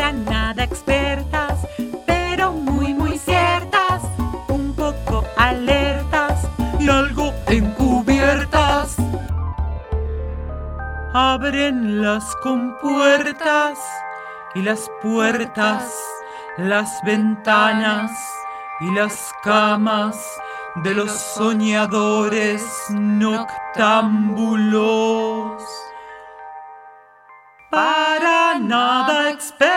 para nada expertas, pero muy muy ciertas, un poco alertas y algo encubiertas. Abren las compuertas y las puertas, las ventanas y las camas de los soñadores noctámbulos. Para nada expertas.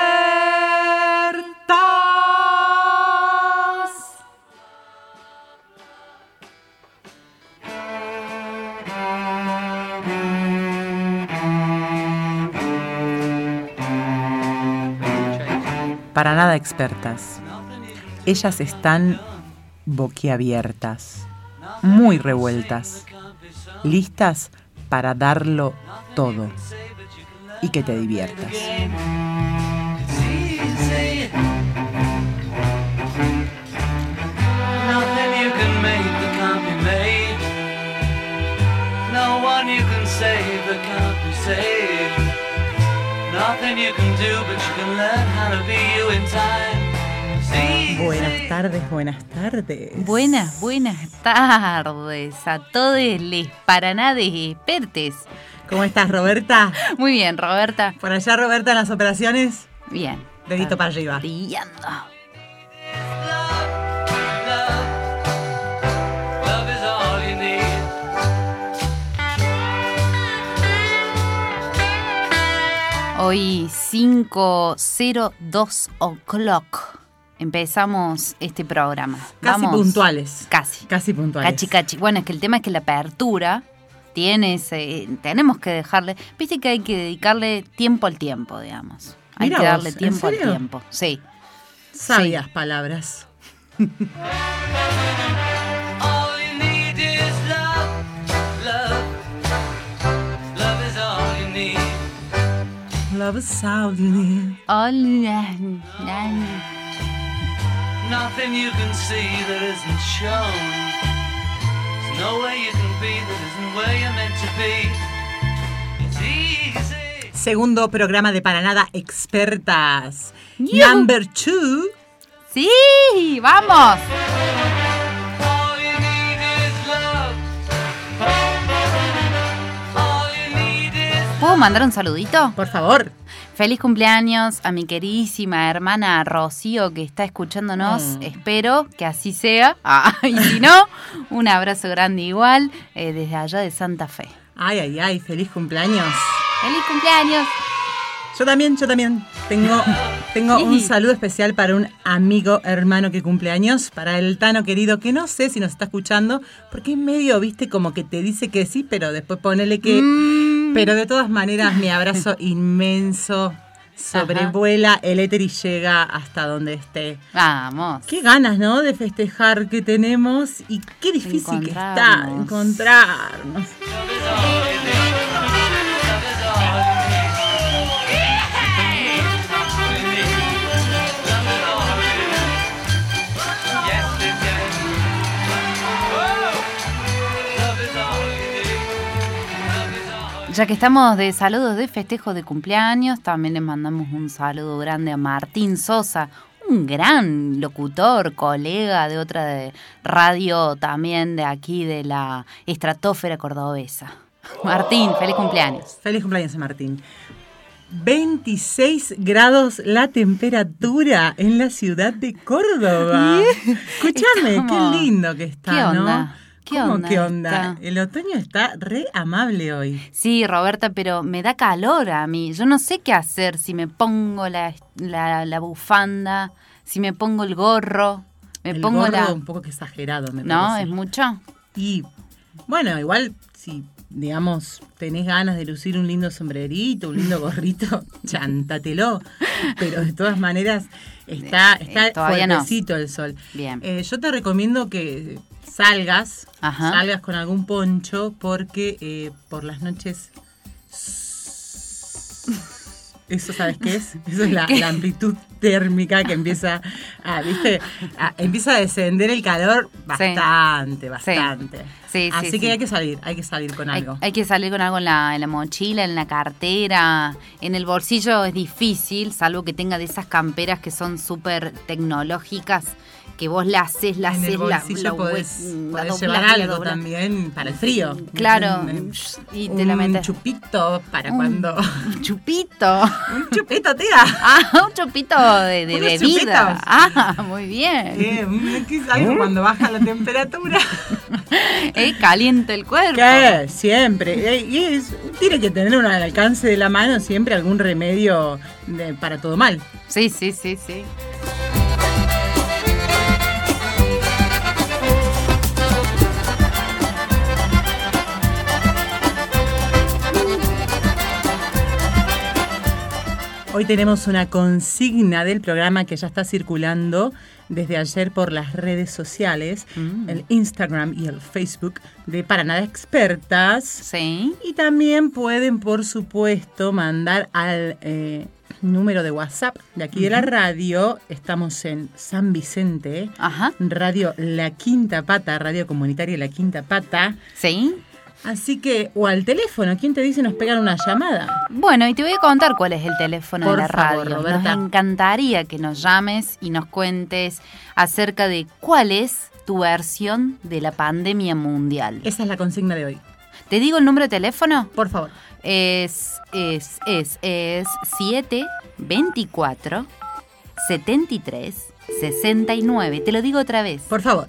Para nada expertas. Ellas están boquiabiertas, muy revueltas, listas para darlo todo y que te diviertas. Buenas tardes, buenas tardes. Buenas tardes a todos les para nada expertes. ¿Cómo estás, Roberta? Muy bien, Roberta. Por allá, Roberta, en las operaciones. Bien. Dedito para arriba. Brillando. Hoy 5:02 o'clock empezamos este programa. Casi puntuales. Casi puntuales. Cachi. Bueno, es que el tema es que la apertura tenemos que dejarle, viste que hay que dedicarle tiempo al tiempo, digamos. Hay que darle tiempo al tiempo. Sí. Sabias palabras. Love is all you need. Nothing you can see that isn't shown. There's no way you can be that isn't where you're meant to be. It's easy. Segundo programa de Para Nada Expertas. Number 2. Sí, vamos. ¿Puedo mandar un saludito? Por favor. Feliz cumpleaños a mi queridísima hermana Rocío que está escuchándonos. Espero que así sea. Y si no, un abrazo grande igual desde allá de Santa Fe. Ay, feliz cumpleaños. ¡Feliz cumpleaños! Yo también. Tengo un saludo especial para un amigo hermano que cumple años, para el Tano querido, que no sé si nos está escuchando, porque es medio, viste, como que te dice que sí, pero después ponele que... Pero de todas maneras, mi abrazo inmenso sobrevuela el éter y llega hasta donde esté. Vamos. Qué ganas, ¿no?, de festejar que tenemos y qué difícil que está encontrarnos. Ya que estamos de saludos de festejo de cumpleaños, también les mandamos un saludo grande a Martín Sosa, un gran locutor, colega de otra de radio también de aquí de la estratosfera cordobesa. Martín, feliz cumpleaños. Feliz cumpleaños, Martín. 26 grados la temperatura en la ciudad de Córdoba. Escúchame, qué lindo que está, ¿qué onda? ¿no? ¿Qué onda? El otoño está re amable hoy. Sí, Roberta, pero me da calor a mí. Yo no sé qué hacer, si me pongo la bufanda, si me pongo el gorro. El gorro un poco exagerado, me parece. ¿No? ¿Es mucho? Y, bueno, igual si, digamos, tenés ganas de lucir un lindo sombrerito, un lindo gorrito, chántatelo. Pero de todas maneras está fuertecito el sol. Bien. Yo te recomiendo que salgas con algún poncho porque por las noches... ¿Eso sabes qué es? Eso es la amplitud térmica que empieza empieza a descender el calor bastante. Sí, así que hay que salir con algo. Hay que salir con algo en la mochila, en la cartera, en el bolsillo es difícil, salvo que tenga de esas camperas que son súper tecnológicas, que vos la haces, en el bolsillo podés llevar algo también para el frío. Claro, y te la metes. Un chupito para cuando... ¿Un chupito? Un chupito, tía. Un chupito de bebida. Chupitos. Muy bien. Algo cuando baja la temperatura. Caliente el cuerpo. ¿Qué? Siempre. Tiene que tener al alcance de la mano siempre algún remedio para todo mal. Sí. Hoy tenemos una consigna del programa que ya está circulando desde ayer por las redes sociales, el Instagram y el Facebook de Para Nada Expertas. Sí. Y también pueden, por supuesto, mandar al número de WhatsApp de aquí de la radio. Estamos en San Vicente, Radio La Quinta Pata, Radio Comunitaria La Quinta Pata. Sí. Así que, o al teléfono, ¿quién te dice nos pegan una llamada? Bueno, y te voy a contar cuál es el teléfono por de la favor, radio. Roberta. Nos encantaría que nos llames y nos cuentes acerca de cuál es tu versión de la pandemia mundial. Esa es la consigna de hoy. ¿Te digo el número de teléfono? Por favor. Es 724 73 69. Te lo digo otra vez. Por favor.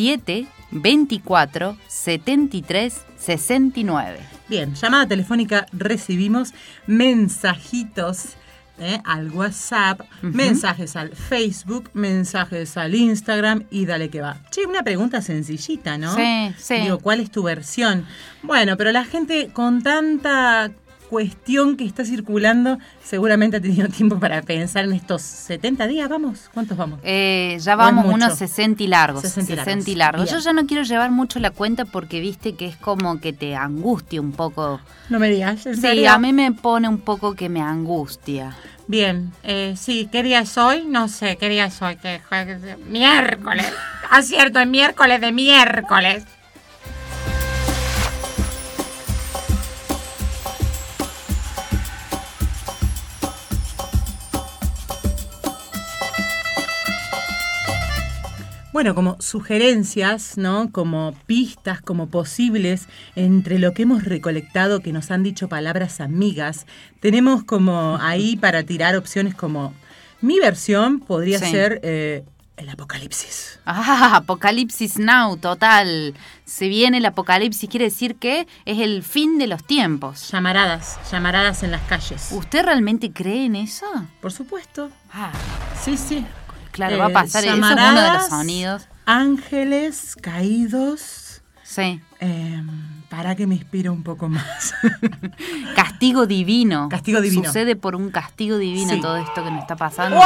724 73 69. Bien, llamada telefónica, recibimos mensajitos al WhatsApp, mensajes al Facebook, mensajes al Instagram y dale que va. Che, una pregunta sencillita, ¿no? Sí. Digo, ¿cuál es tu versión? Bueno, pero la gente con tanta cuestión que está circulando seguramente ha tenido tiempo para pensar en estos 70 días, ¿vamos? ¿Cuántos vamos? Ya vamos unos 60 y largos. 60 y largos. Yo ya no quiero llevar mucho la cuenta porque viste que es como que te angustia un poco. No me digas, ¿en serio? Sí, a mí me pone un poco que me angustia. Bien, sí, ¿qué día es hoy? No sé, ¿qué día es hoy? Miércoles. Acierto, el miércoles de miércoles. Bueno, como sugerencias, ¿no? Como pistas, como posibles, entre lo que hemos recolectado, que nos han dicho palabras amigas, tenemos como ahí para tirar opciones como, mi versión podría ser el apocalipsis. Apocalipsis now, total. Se viene el apocalipsis, quiere decir que es el fin de los tiempos. Llamaradas en las calles. ¿Usted realmente cree en eso? Por supuesto. Sí. Claro, va a pasar, eso es uno de los sonidos. Ángeles caídos. Sí. Para que me inspire un poco más. Castigo divino. Castigo divino. Sucede por un castigo divino todo esto que nos está pasando.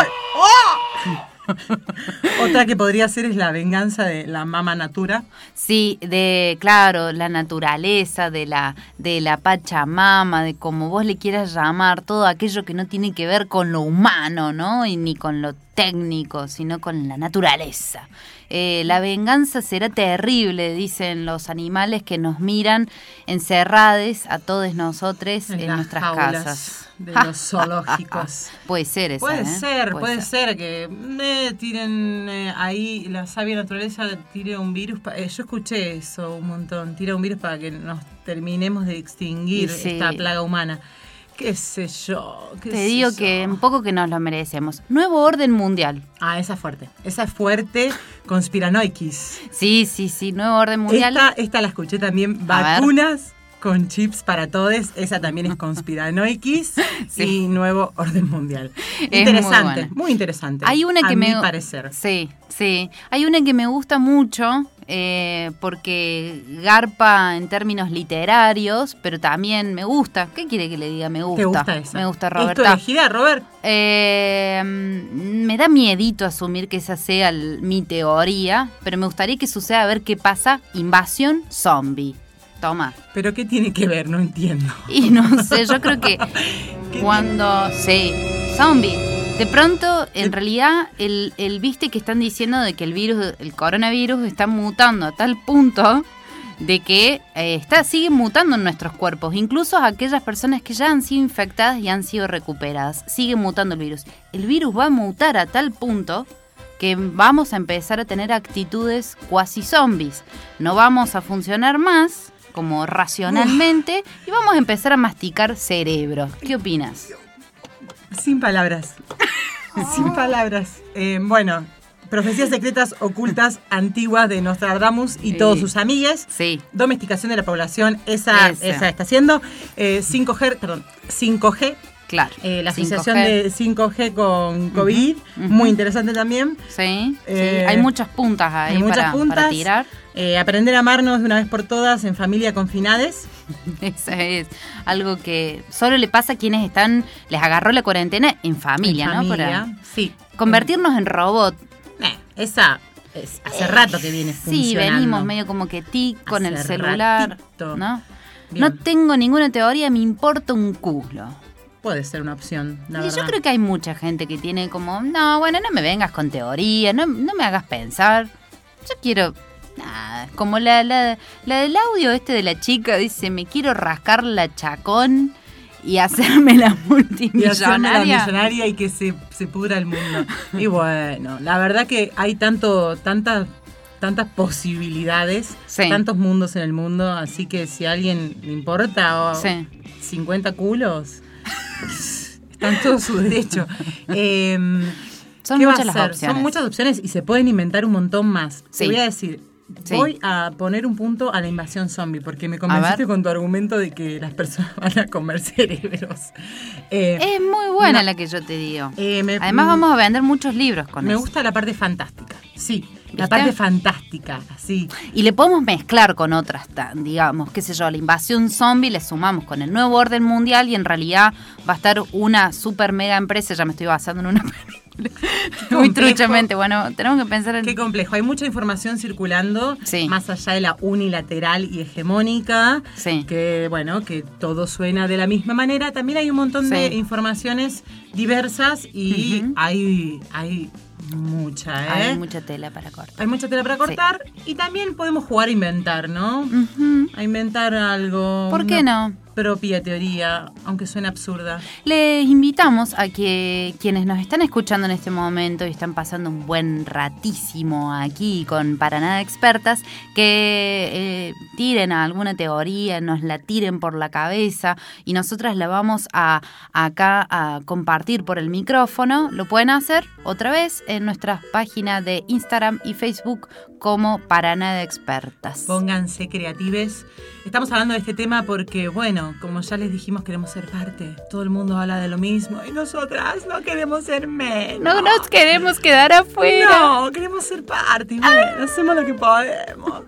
Otra que podría ser es la venganza de la Mama Natura. Sí, claro, la naturaleza, de la Pachamama, de como vos le quieras llamar, todo aquello que no tiene que ver con lo humano, ¿no? Y ni con lo técnico, sino con la naturaleza. La venganza será terrible, dicen los animales que nos miran encerrados a todos nosotros en nuestras casas. De los zoológicos. Puede ser esa. Puede ser que tiren ahí la sabia naturaleza, tire un virus. Yo escuché eso un montón. Tira un virus para que nos terminemos de extinguir esta plaga humana. ¿Qué sé yo? Te digo que un poco que nos lo merecemos. Nuevo orden mundial. Esa es fuerte. Esa es fuerte. Conspiranoikis. Sí. Nuevo orden mundial. Esta la escuché también. Vacunas con chips para todos. Esa también es conspiranoikis. Y nuevo orden mundial. Interesante. Muy interesante. Hay una que a mi parecer. Sí. Hay una que me gusta mucho. Porque garpa en términos literarios, pero también me gusta. ¿Qué quiere que le diga? Me gusta. ¿Te gusta esa? Me gusta, Roberta. ¿Es tu elegida, Robert? Me da miedito asumir que esa sea mi teoría, pero me gustaría que suceda a ver qué pasa. Invasión zombie. Toma. ¿Pero qué tiene que ver? No entiendo. Y no sé, yo creo que cuando... Sí, zombie. De pronto, en realidad, viste que están diciendo de que el coronavirus está mutando a tal punto de que sigue mutando en nuestros cuerpos. Incluso aquellas personas que ya han sido infectadas y han sido recuperadas, sigue mutando el virus. El virus va a mutar a tal punto que vamos a empezar a tener actitudes cuasi zombies. No vamos a funcionar más como racionalmente y vamos a empezar a masticar cerebro. ¿Qué opinas? Sin palabras. Sin palabras. Bueno, profecías secretas ocultas antiguas de Nostradamus y todos sus amigues. Sí. Domesticación de la población, esa está haciendo. 5G. Claro. La asociación 5G. De 5G con COVID, muy interesante también. Sí, hay muchas puntas ahí para tirar. Aprender a amarnos de una vez por todas en familia confinades. Eso es algo que solo le pasa a quienes les agarró la cuarentena en familia, ¿no? Sí. Convertirnos en robot. Esa es hace rato que viene funcionando. Sí, venimos medio como que con el celular, ratito. ¿no? Bien. No tengo ninguna teoría, me importa un culo. Puede ser una opción, la verdad. Yo creo que hay mucha gente que tiene como, no me vengas con teoría, no me hagas pensar. Yo quiero, nada, como la del audio de la chica, dice, me quiero rascar la chacón y hacerme la multimillonaria. Y que se pudra el mundo. Y bueno, la verdad que hay tantas posibilidades, tantos mundos en el mundo, así que si a alguien le importa 50 culos, están todos su derecho. Son muchas las opciones. Son muchas opciones y se pueden inventar un montón más. Te voy a decir, voy a poner un punto a la invasión zombie, porque me convenciste con tu argumento de que las personas van a comer cerebros. Es muy buena la que yo te digo. Además vamos a vender muchos libros con eso. Me gusta la parte fantástica, sí. La parte fantástica, así. Y le podemos mezclar con otras, digamos, qué sé yo, la invasión zombie le sumamos con el nuevo orden mundial y en realidad va a estar una super mega empresa, ya me estoy basando en una película. Muy truchamente, bueno, tenemos que pensar en... Qué complejo, hay mucha información circulando, más allá de la unilateral y hegemónica, que bueno, que todo suena de la misma manera. También hay un montón de informaciones diversas y hay mucha, Hay mucha tela para cortar. Hay mucha tela para cortar y también podemos jugar a inventar, ¿no? A inventar algo. ¿Por qué no? Propia teoría, aunque suene absurda. Les invitamos a que quienes nos están escuchando en este momento y están pasando un buen ratísimo aquí con Para Nada Expertas, que tiren alguna teoría, nos la tiren por la cabeza y nosotras la vamos acá a compartir por el micrófono. Lo pueden hacer otra vez en nuestras páginas de Instagram y Facebook como Para Nada Expertas. Pónganse creatives. Estamos hablando de este tema porque, bueno, como ya les dijimos, queremos ser parte. Todo el mundo habla de lo mismo y nosotras no queremos ser menos. No nos queremos quedar afuera. No, queremos ser parte. Bueno, hacemos lo que podemos.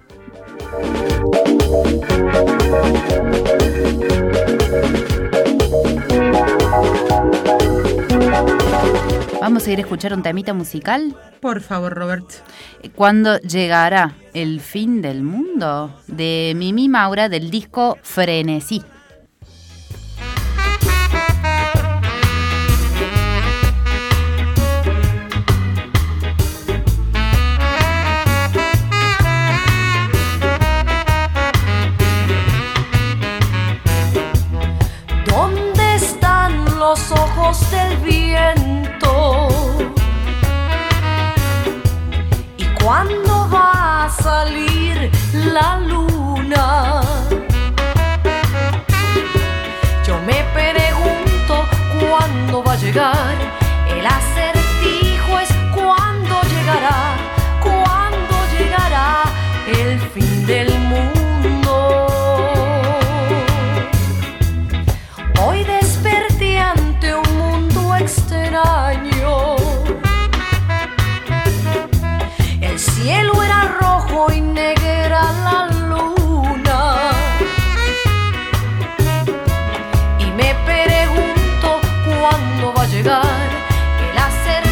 ¿Vamos a ir a escuchar un temita musical? Por favor, Robert. ¿Cuándo llegará el fin del mundo? De Mimi Maura, del disco Frenesí. ¿Dónde están los ojos del viento? ¿Y cuándo va a salir la luna? Yo me pregunto cuándo va a llegar. El acertijo es cuándo llegará el fin del mundo. Hoy desperté ante un mundo extraño. El cielo era rojo y negra la luna. Y me pregunto cuándo va a llegar el acertijo.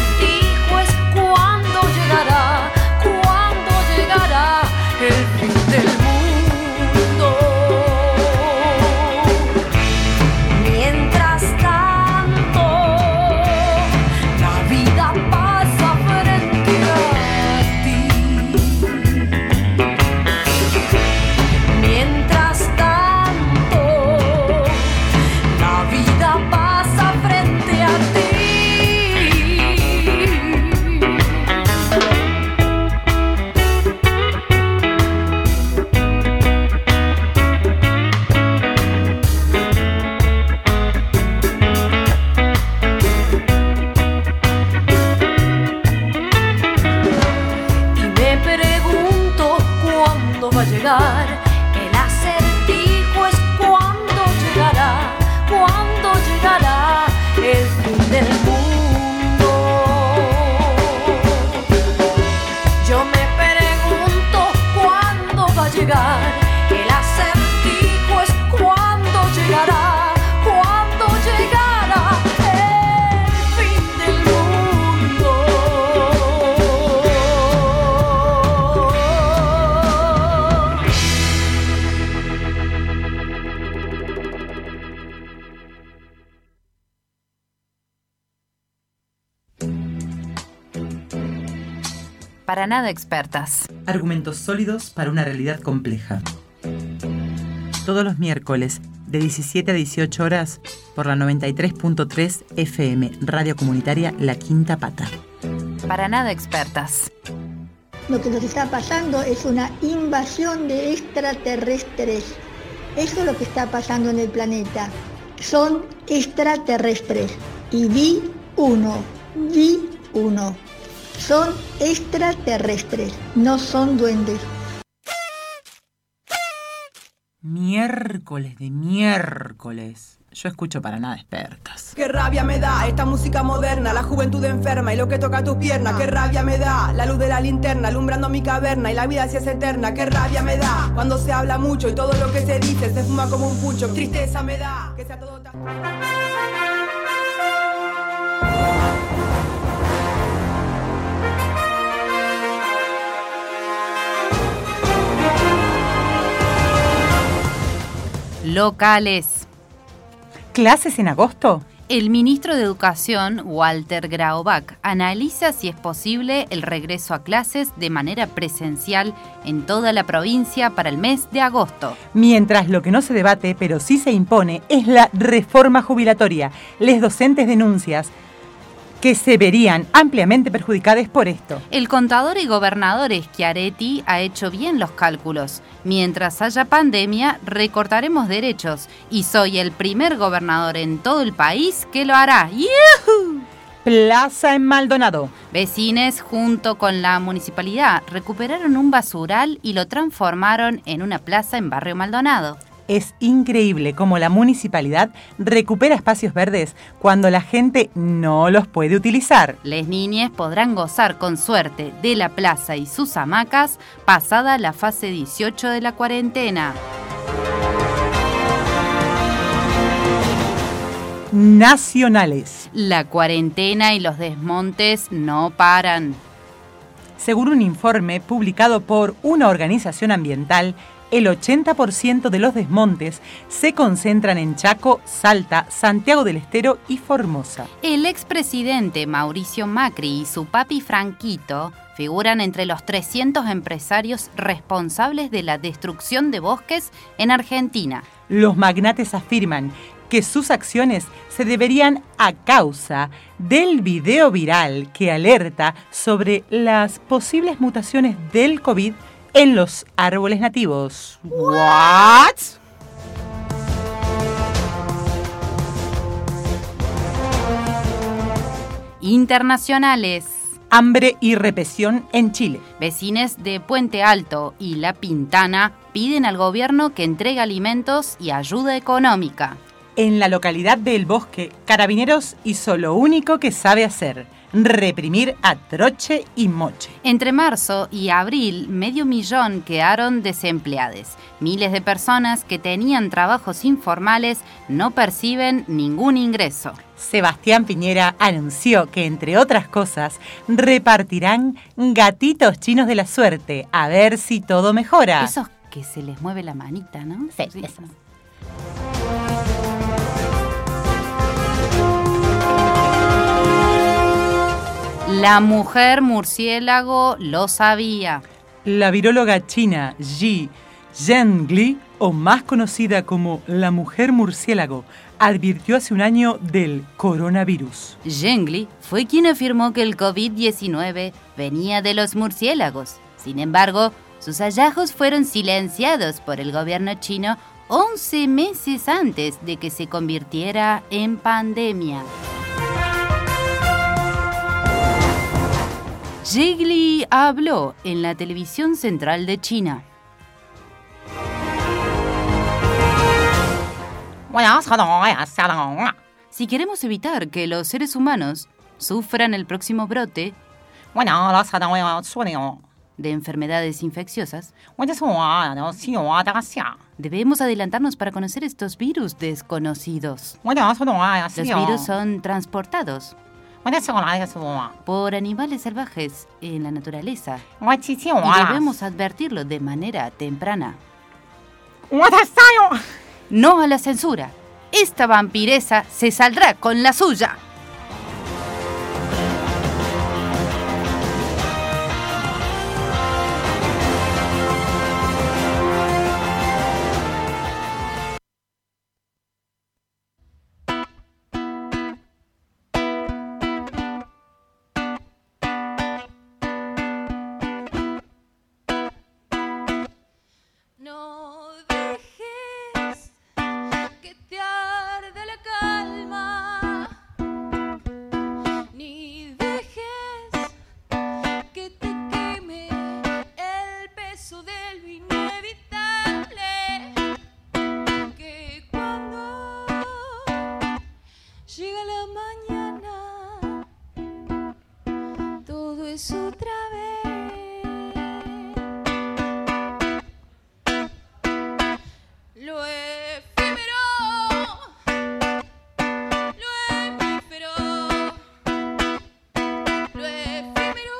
Para nada expertas. Argumentos sólidos para una realidad compleja. Todos los miércoles, de 17 a 18 horas, por la 93.3 FM, Radio Comunitaria La Quinta Pata. Para nada expertas. Lo que nos está pasando es una invasión de extraterrestres. Eso es lo que está pasando en el planeta. Son extraterrestres. Y vi uno. Son extraterrestres, no son duendes. Miércoles de miércoles. Yo escucho Para nada expertas. Qué rabia me da esta música moderna, la juventud enferma y lo que toca tus piernas. Qué rabia me da la luz de la linterna alumbrando mi caverna y la vida si es eterna. Qué rabia me da cuando se habla mucho y todo lo que se dice se fuma como un pucho. Tristeza me da que sea todo tan... Locales. ¿Clases en agosto? El ministro de Educación, Walter Graubach, analiza si es posible el regreso a clases de manera presencial en toda la provincia para el mes de agosto. Mientras lo que no se debate, pero sí se impone, es la reforma jubilatoria. Les docentes denuncias que se verían ampliamente perjudicadas por esto. El contador y gobernador Schiaretti ha hecho bien los cálculos. Mientras haya pandemia, recortaremos derechos. Y soy el primer gobernador en todo el país que lo hará. ¡Yuhu! Plaza en Maldonado. Vecines, junto con la municipalidad, recuperaron un basural y lo transformaron en una plaza en Barrio Maldonado. Es increíble cómo la municipalidad recupera espacios verdes cuando la gente no los puede utilizar. Les niñes podrán gozar con suerte de la plaza y sus hamacas pasada la fase 18 de la cuarentena. Nacionales. La cuarentena y los desmontes no paran. Según un informe publicado por una organización ambiental, el 80% de los desmontes se concentran en Chaco, Salta, Santiago del Estero y Formosa. El expresidente Mauricio Macri y su papi Franquito figuran entre los 300 empresarios responsables de la destrucción de bosques en Argentina. Los magnates afirman que sus acciones se deberían a causa del video viral que alerta sobre las posibles mutaciones del COVID en los árboles nativos. ¿What? Internacionales. Hambre y represión en Chile. Vecines de Puente Alto y La Pintana piden al gobierno que entregue alimentos y ayuda económica. En la localidad de El Bosque, Carabineros hizo lo único que sabe hacer: reprimir a troche y moche. Entre marzo y abril, 500.000 quedaron desempleados. Miles de personas que tenían trabajos informales no perciben ningún ingreso. Sebastián Piñera anunció que, entre otras cosas, repartirán gatitos chinos de la suerte, a ver si todo mejora. Esos que se les mueve la manita, ¿no? Sí, esos. La mujer murciélago lo sabía. La viróloga china Ji Zhengli, o más conocida como la mujer murciélago, advirtió hace un año del coronavirus. Zhengli fue quien afirmó que el COVID-19 venía de los murciélagos. Sin embargo, sus hallazgos fueron silenciados por el gobierno chino 11 meses antes de que se convirtiera en pandemia. Zhengli habló en la televisión central de China. Si queremos evitar que los seres humanos sufran el próximo brote de enfermedades infecciosas, debemos adelantarnos para conocer estos virus desconocidos. Los virus son transportados por animales salvajes en la naturaleza y debemos advertirlo de manera temprana. No a la censura. Esta vampiresa se saldrá con la suya. pues otra vez. Lo efímero, lo efímero, lo efímero,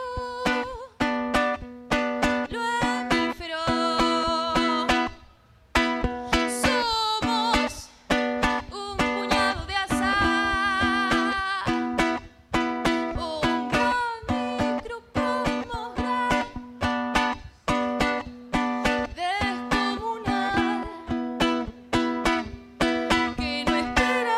lo efímero. Somos un puñado de azar, un gran microcosmos descomunal que no espera,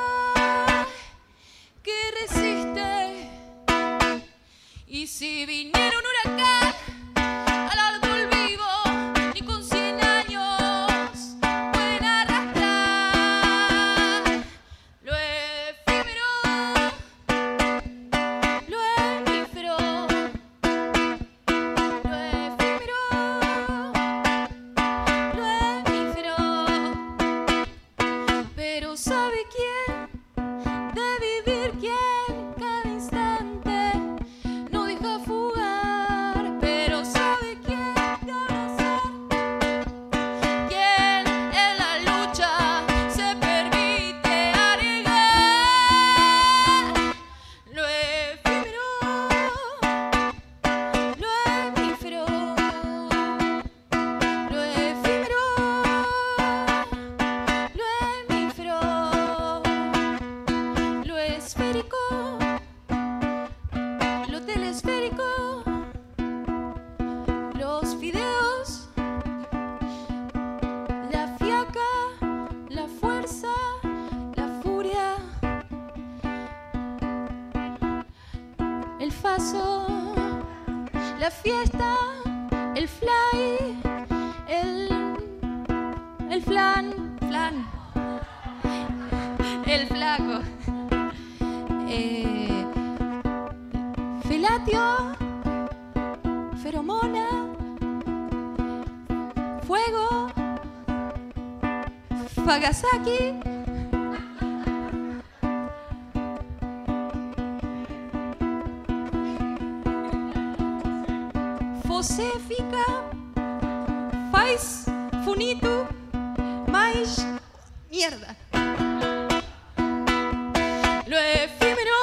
que resiste. Y si viniera un huracán al árbol vivo, ni con 100 años pueden arrastrar. Lo efímero, lo efímero, lo efímero, lo efímero. Pero ¿sabe quién? De vivir quién cada instante no deja fugar. Pero ¿sabe quién? De abrazar quién en la lucha se permite arriesgar. Lo efímero, lo efímero, lo efímero, lo efímero, lo esférico, lo telesférico, los fideos, la fiaca, la fuerza, la furia, el faso, la fiesta, el fly, el flan, el flaco, felatio, feromona, fuego, Fagasaki, fosséfica, fais, funitu, mais, mierda. Lo efímero,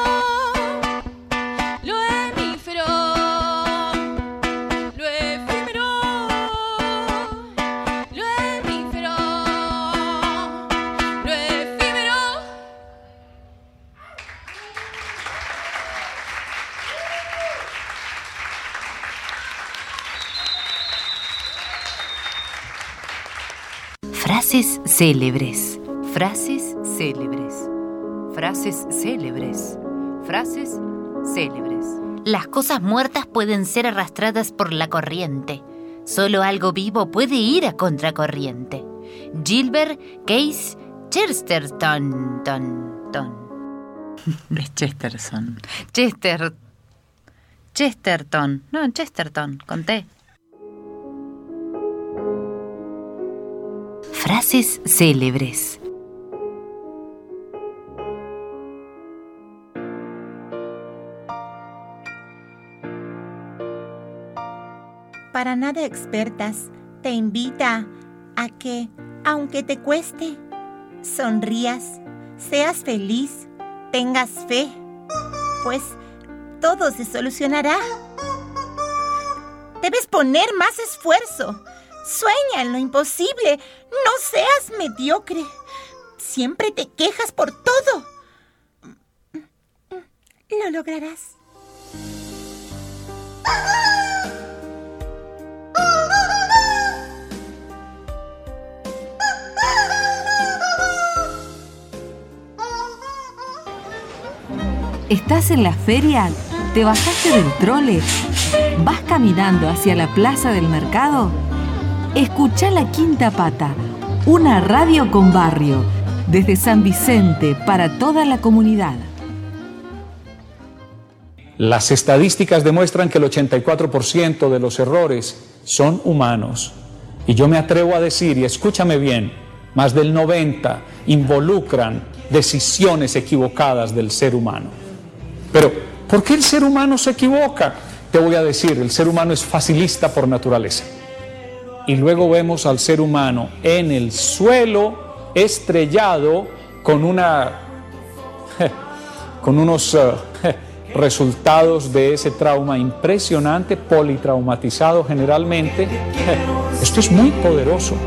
lo efímero, lo efímero, lo efímero, lo efímero. Frases célebres, frases célebres, frases célebres, frases célebres. Las cosas muertas pueden ser arrastradas por la corriente. Solo algo vivo puede ir a contracorriente. Gilbert Case Chesterton. Es Chesterton. Chesterton. No, Chesterton, conté. Frases célebres. Para nada expertas, te invita a que, aunque te cueste, sonrías, seas feliz, tengas fe, pues todo se solucionará. Debes poner más esfuerzo. Sueña en lo imposible. No seas mediocre. Siempre te quejas por todo. Lo lograrás. ¿Estás en la feria? ¿Te bajaste del trole? ¿Vas caminando hacia la plaza del mercado? Escuchá La Quinta Pata, una radio con barrio, desde San Vicente para toda la comunidad. Las estadísticas demuestran que el 84% de los errores son humanos. Y yo me atrevo a decir, y escúchame bien, más del 90% involucran decisiones equivocadas del ser humano. Pero ¿Por qué el ser humano se equivoca? Te voy a decir, el ser humano es facilista por naturaleza. Y luego vemos al ser humano en el suelo, estrellado, con unos resultados de ese trauma impresionante, politraumatizado generalmente. Esto es muy poderoso.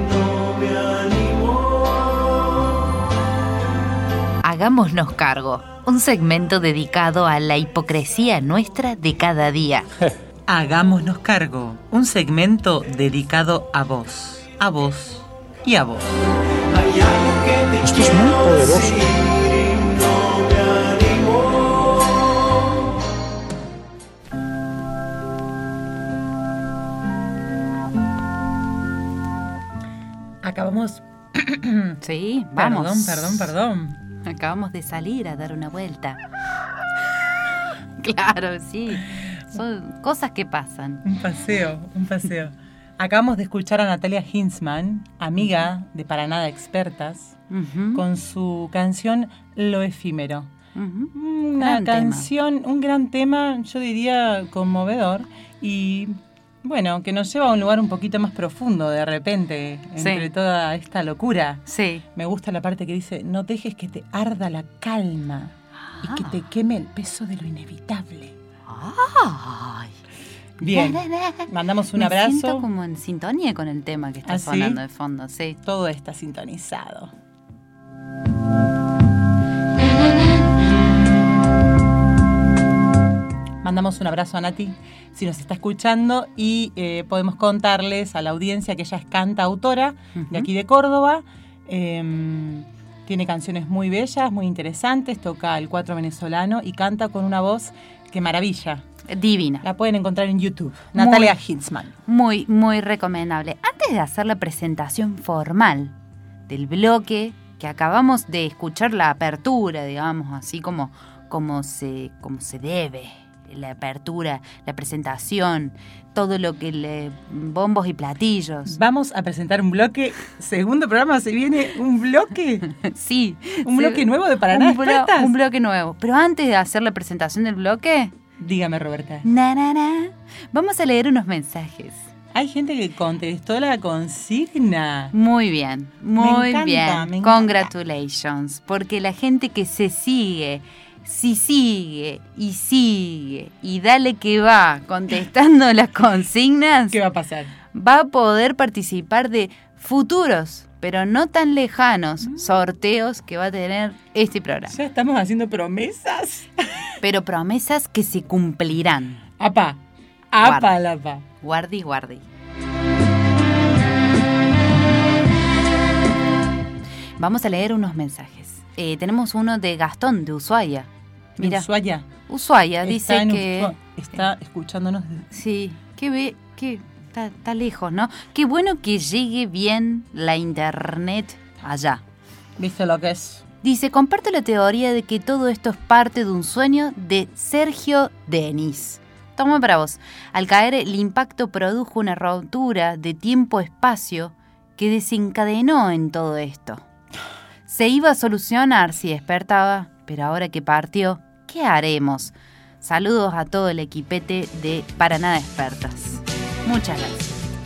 Hagámonos cargo, un segmento dedicado a la hipocresía nuestra de cada día. Hagámonos cargo, un segmento dedicado a vos y a vos. Esto es muy poderoso. Acabamos... Sí, vamos. Perdón. Acabamos de salir a dar una vuelta. Claro, sí. Son cosas que pasan. Un paseo. Acabamos de escuchar a Natalia Hinzman, amiga de Para Nada Expertas, con su canción Lo Efímero. Una canción, un gran tema, yo diría conmovedor, y bueno, que nos lleva a un lugar un poquito más profundo de repente, entre toda esta locura. Sí. Me gusta la parte que dice, no dejes que te arda la calma y que te queme el peso de lo inevitable. ¡Ay! Bien, mandamos un abrazo. Me siento como en sintonía con el tema que está sonando de fondo, sí. Todo está sintonizado. Mandamos un abrazo a Nati, si nos está escuchando, y podemos contarles a la audiencia que ella es cantautora de aquí de Córdoba. Tiene canciones muy bellas, muy interesantes, toca el cuatro venezolano y canta con una voz que maravilla. Divina. La pueden encontrar en YouTube. Natalia Hinzman. Muy, muy recomendable. Antes de hacer la presentación formal del bloque, que acabamos de escuchar la apertura, digamos, así como se debe, la apertura, la presentación, todo lo que bombos y platillos. Vamos a presentar un bloque. Segundo programa, se viene un bloque. Sí. Un bloque nuevo de Para Nada Expertas. Un bloque nuevo. Pero antes de hacer la presentación del bloque... Dígame, Roberta. Vamos a leer unos mensajes. Hay gente que contestó la consigna. Muy bien, muy bien. Me encanta. Congratulations. Porque la gente que se sigue, si sigue y dale que va contestando las consignas, ¿qué va a pasar? Va a poder participar de futuros, pero no tan lejanos, sorteos que va a tener este programa. Ya estamos haciendo promesas. Pero promesas que se cumplirán. Apa. Guardi. Vamos a leer unos mensajes. Tenemos uno de Gastón, de Ushuaia. Mira, Ushuaia dice que... Está escuchándonos. Sí, que está lejos, ¿no? Qué bueno que llegue bien la internet allá. ¿Viste lo que es? Dice, comparto la teoría de que todo esto es parte de un sueño de Sergio Denis. Toma para vos. Al caer, el impacto produjo una ruptura de tiempo-espacio que desencadenó en todo esto. Se iba a solucionar si despertaba, pero ahora que partió, ¿qué haremos? Saludos a todo el equipete de Para Nada Expertas. Muchas gracias.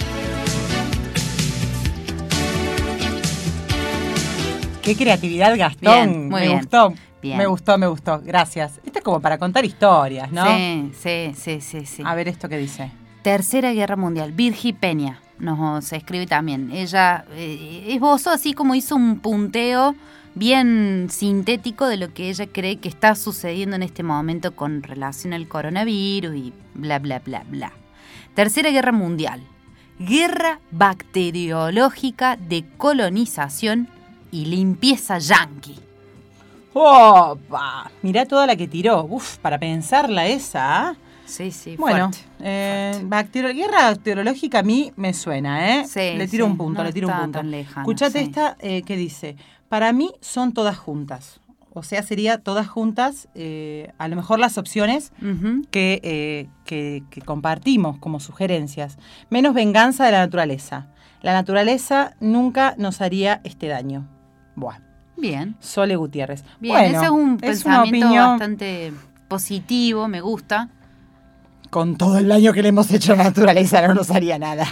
Qué creatividad, Gastón. Bien, muy bien. Gustó. Bien. Me gustó. Gracias. Esto es como para contar historias, ¿no? Sí. A ver esto que dice. Tercera Guerra Mundial. Virgi Peña nos escribe también. Ella esbozó así como hizo un punteo bien sintético de lo que ella cree que está sucediendo en este momento con relación al coronavirus y bla, bla, bla, bla. Tercera Guerra Mundial. Guerra bacteriológica de colonización y limpieza yanqui. ¡Opa! Mirá toda la que tiró. Uf, para pensarla esa. Sí, bueno, fuerte. Guerra bacteriológica a mí me suena, ¿eh? Sí, le tiro un punto. Tan lejano, Escuchate esta que dice, para mí son todas juntas. O sea, sería todas juntas, a lo mejor las opciones que compartimos como sugerencias. Menos venganza de la naturaleza. La naturaleza nunca nos haría este daño. Buah. Bien. Sole Gutiérrez. Bien, bueno, ese es un pensamiento opinión bastante positivo, me gusta. Con todo el daño que le hemos hecho a la naturaleza no nos haría nada.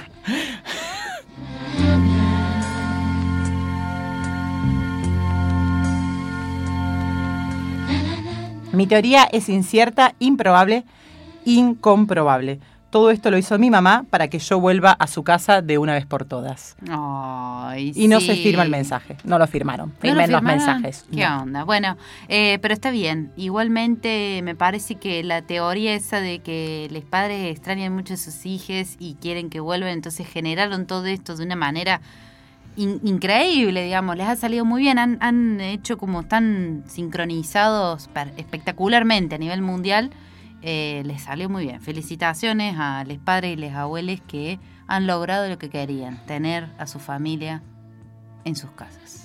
Mi teoría es incierta, improbable, incomprobable. Todo esto lo hizo mi mamá para que yo vuelva a su casa de una vez por todas. Ay, y no se firma el mensaje. No lo firmaron. Firmen los mensajes. ¿Qué onda? Bueno, pero está bien. Igualmente me parece que la teoría esa de que los padres extrañan mucho a sus hijos y quieren que vuelvan, entonces generaron todo esto de una manera increíble, digamos. Les ha salido muy bien. Han hecho como están sincronizados espectacularmente a nivel mundial. Les salió muy bien. Felicitaciones a los padres y los abuelos que han logrado lo que querían, tener a su familia en sus casas.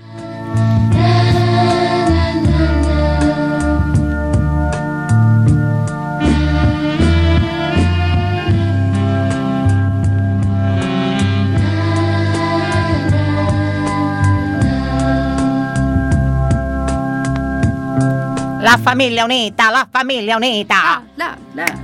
La familia unita, la familia unita. La.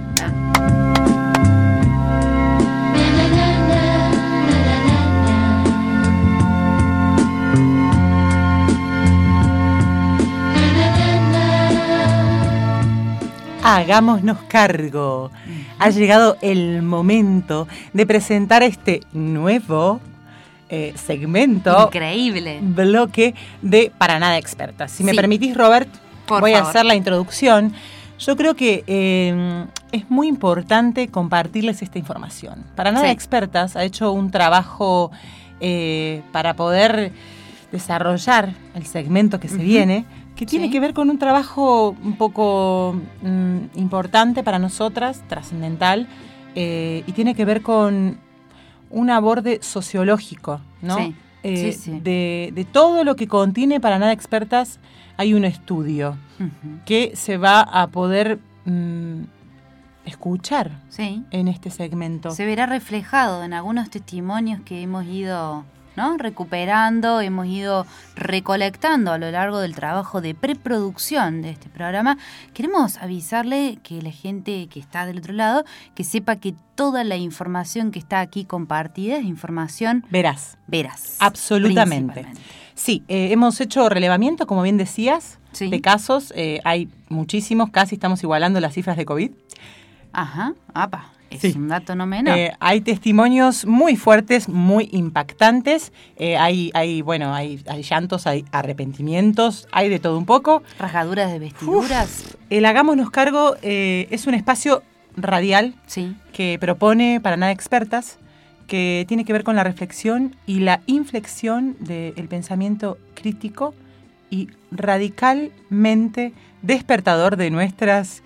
Hagámonos cargo. Ha llegado el momento de presentar este nuevo segmento. Increíble. Bloque de Para Nada Expertas. Si me permitís, Robert, voy a hacer la introducción. Yo creo que es muy importante compartirles esta información. Para Nada Expertas ha hecho un trabajo para poder desarrollar el segmento que se viene, que tiene que ver con un trabajo un poco importante para nosotras, trascendental, y tiene que ver con un aborde sociológico, ¿no? Sí. De todo lo que contiene Para Nada Expertas. Hay un estudio que se va a poder escuchar en este segmento. Se verá reflejado en algunos testimonios que hemos ido, ¿no?, recuperando, hemos ido recolectando a lo largo del trabajo de preproducción de este programa. Queremos avisarle que la gente que está del otro lado, que sepa que toda la información que está aquí compartida es información veraz. Absolutamente. Sí, hemos hecho relevamiento, como bien decías, de casos. Hay muchísimos, casi estamos igualando las cifras de COVID. Ajá, es un dato no menor. Hay testimonios muy fuertes, muy impactantes. Hay llantos, hay arrepentimientos, hay de todo un poco. Rajaduras de vestiduras. El Hagámonos Cargo es un espacio radial que propone Para Nada Expertas, que tiene que ver con la reflexión y la inflexión del pensamiento crítico y radicalmente despertador de nuestras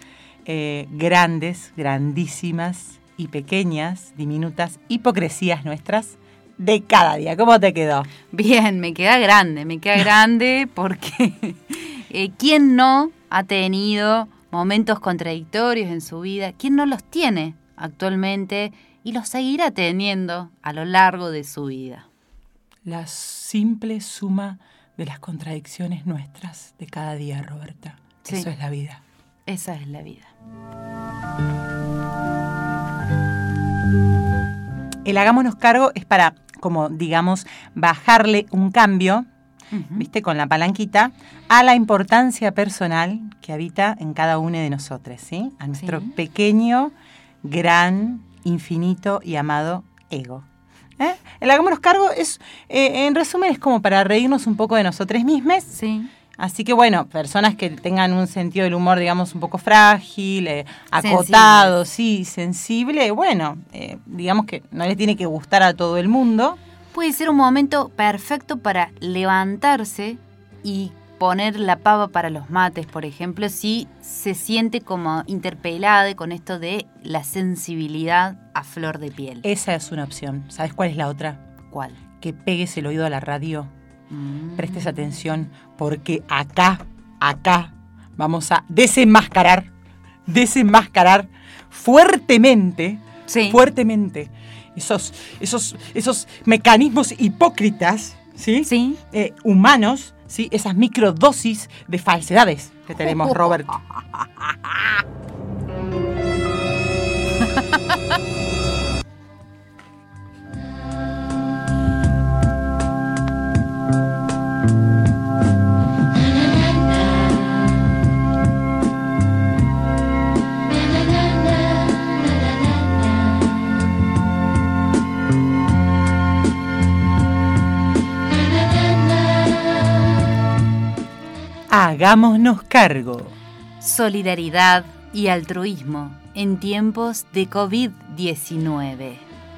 grandísimas y pequeñas, diminutas hipocresías nuestras de cada día. ¿Cómo te quedó? Bien, me queda grande porque ¿quién no ha tenido momentos contradictorios en su vida? ¿Quién no los tiene actualmente y los seguirá teniendo a lo largo de su vida? La simple suma de las contradicciones nuestras de cada día, Roberta. Eso es la vida. Esa es la vida. El Hagámonos Cargo es para, como digamos, bajarle un cambio, ¿viste? Con la palanquita, a la importancia personal que habita en cada uno de nosotros, ¿sí? A nuestro pequeño, gran, infinito y amado ego. El Hagámonos Cargo es, en resumen, es como para reírnos un poco de nosotros mismos. Sí. Así que, bueno, personas que tengan un sentido del humor, digamos, un poco frágil, acotado, sensible, bueno, digamos que no les tiene que gustar a todo el mundo. Puede ser un momento perfecto para levantarse y poner la pava para los mates, por ejemplo, si se siente como interpelada con esto de la sensibilidad a flor de piel. Esa es una opción. ¿Sabes cuál es la otra? ¿Cuál? Que pegues el oído a la radio. Prestes atención, porque acá vamos a desenmascarar fuertemente esos mecanismos hipócritas, ¿sí? Humanos, ¿sí? Esas microdosis de falsedades que tenemos, Robert. Hagámonos cargo. Solidaridad y altruismo en tiempos de COVID-19.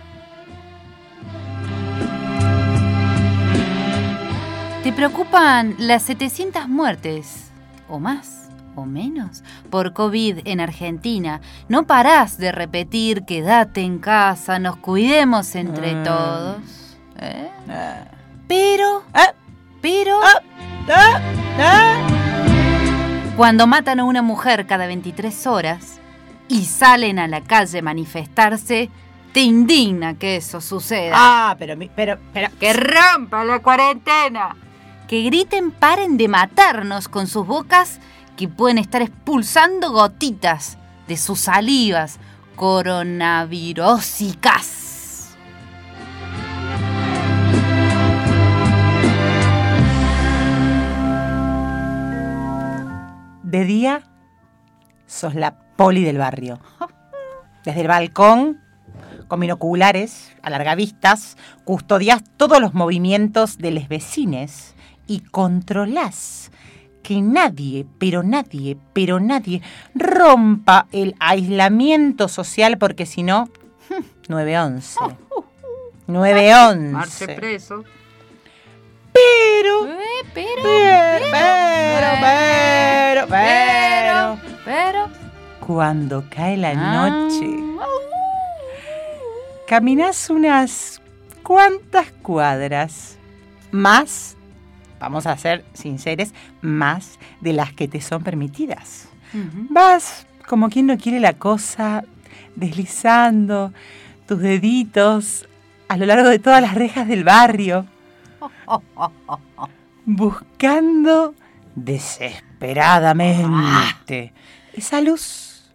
¿Te preocupan las 700 muertes o más o menos por COVID en Argentina? No parás de repetir quédate en casa, nos cuidemos entre todos. Pero cuando matan a una mujer cada 23 horas y salen a la calle a manifestarse, te indigna que eso suceda. Pero. ¡Que rompa la cuarentena! Que griten paren de matarnos con sus bocas que pueden estar expulsando gotitas de sus salivas coronavirusicas. De día, sos la poli del barrio. Desde el balcón, con binoculares, alargavistas, custodiás todos los movimientos de les vecines y controlás que nadie rompa el aislamiento social porque si no, 911. 911. Marche preso. Pero cuando cae la noche, caminás unas cuantas cuadras más, vamos a ser sinceros, más de las que te son permitidas. Vas como quien no quiere la cosa, deslizando tus deditos a lo largo de todas las rejas del barrio, buscando desesperadamente esa luz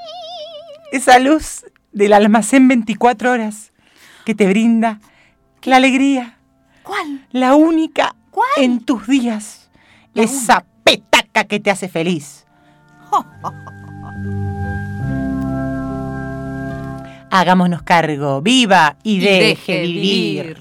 del almacén 24 horas que te brinda la alegría. ¿Cuál? La única. ¿Cuál? En tus días. Esa petaca que te hace feliz. Hagámonos cargo. Viva y deje vivir.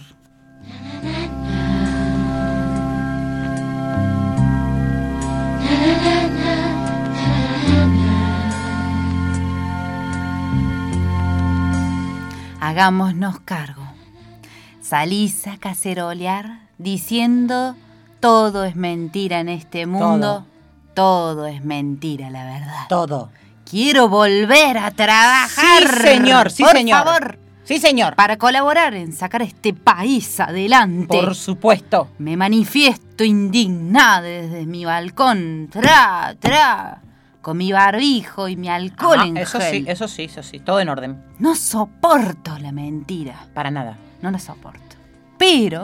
Hagámonos cargo. Salís a cacerolear diciendo todo es mentira en este mundo. Todo es mentira, la verdad. Todo. Quiero volver a trabajar. Sí, señor. Sí, por señor. favor. Sí, señor. Para colaborar en sacar este país adelante. Por supuesto. Me manifiesto indignada desde mi balcón. Con mi barbijo y mi alcohol en gel. Eso sí. Todo en orden. No soporto la mentira. Para nada. No la soporto. Pero.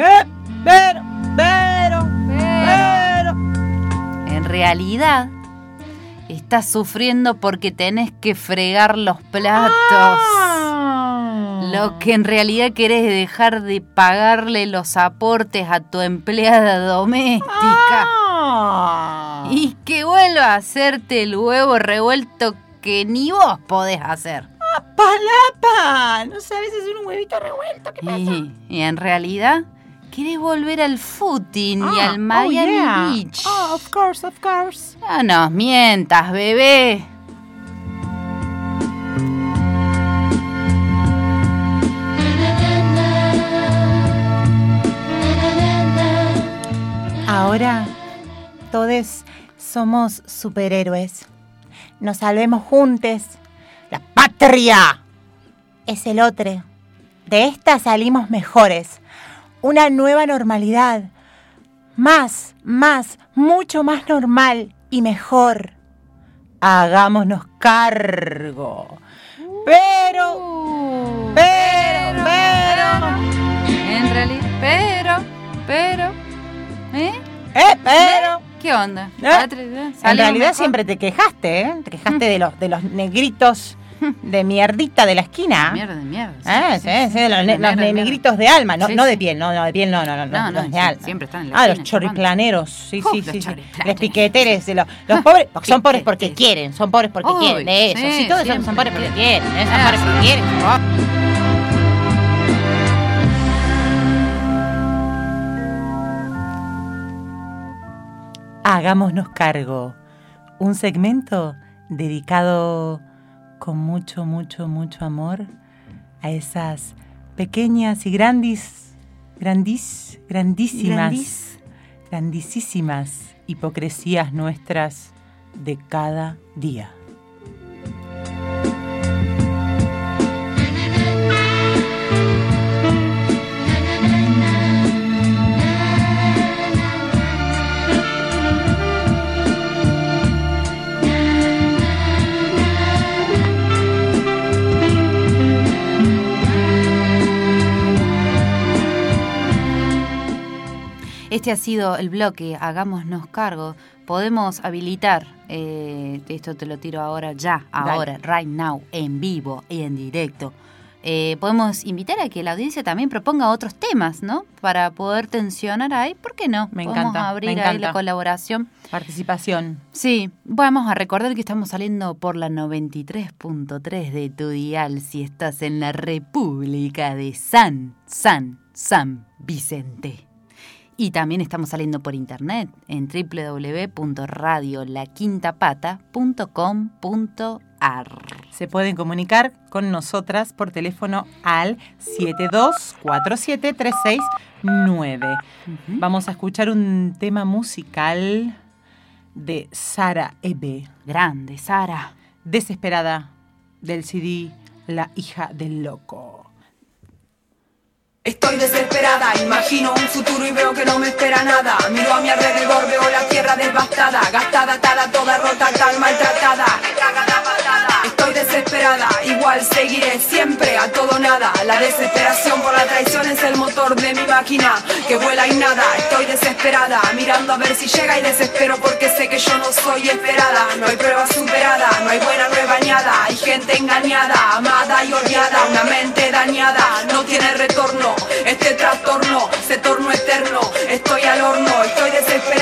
En realidad, estás sufriendo porque tenés que fregar los platos. Lo que en realidad querés es dejar de pagarle los aportes a tu empleada doméstica. Y que vuelva a hacerte el huevo revuelto que ni vos podés hacer. ¡Palapa! ¿No sabes hacer un huevito revuelto? ¿Qué pasa? Y en realidad, querés volver al footing y al Miami Beach. Of course. No nos mientas, bebé. Ahora, todos somos superhéroes. Nos salvemos juntos. La patria Es el otro. De esta salimos mejores. Una nueva normalidad. Más, mucho más normal y mejor. Hagámonos cargo. Pero. En realidad, pero. ¿Qué onda? En realidad siempre te quejaste, ¿eh? Te quejaste de los negritos de mierdita de la esquina. Mierda. Sí, los negritos de alma, no de piel, no, los de alma. Siempre están en la esquina. Los chorriplaneros, sí. Chorriplaneros. Los piqueteres, los pobres, son pobres porque quieren, quieren, de eso. Sí, todos son pobres porque quieren, son pobres porque quieren. Hagámonos cargo. Un segmento dedicado con mucho, mucho, mucho amor a esas pequeñas y grandísimas hipocresías nuestras de cada día. Este ha sido el bloque, hagámonos cargo. Podemos habilitar, esto te lo tiro ahora, ahora, right now, en vivo y en directo. Podemos invitar a que la audiencia también proponga otros temas, ¿no? Para poder tensionar ahí, ¿por qué no? Me Podemos encanta, abrir me encanta. ahí la colaboración. Participación. Sí, vamos a recordar que estamos saliendo por la 93.3 de tu dial si estás en la República de San Vicente. Y también estamos saliendo por internet en www.radiolaquintapata.com.ar. Se pueden comunicar con nosotras por teléfono al 7247-369. Vamos a escuchar un tema musical de Sara Ebe. Grande, Sara. Desesperada, del CD La hija del loco. Estoy desesperada, imagino un futuro y veo que no me espera nada. Miro a mi alrededor, veo la tierra devastada, gastada, atada, toda rota, tan maltratada. Estoy desesperada, igual seguiré siempre a todo nada. La desesperación por la traición es el motor de mi máquina que vuela y nada. Estoy desesperada, mirando a ver si llega y desespero porque sé que yo no soy esperada. No hay prueba superada, no hay buena, no hay bañada. Hay gente engañada, amada y odiada. Una mente dañada, no tiene retorno. Este trastorno se tornó eterno. Estoy al horno, estoy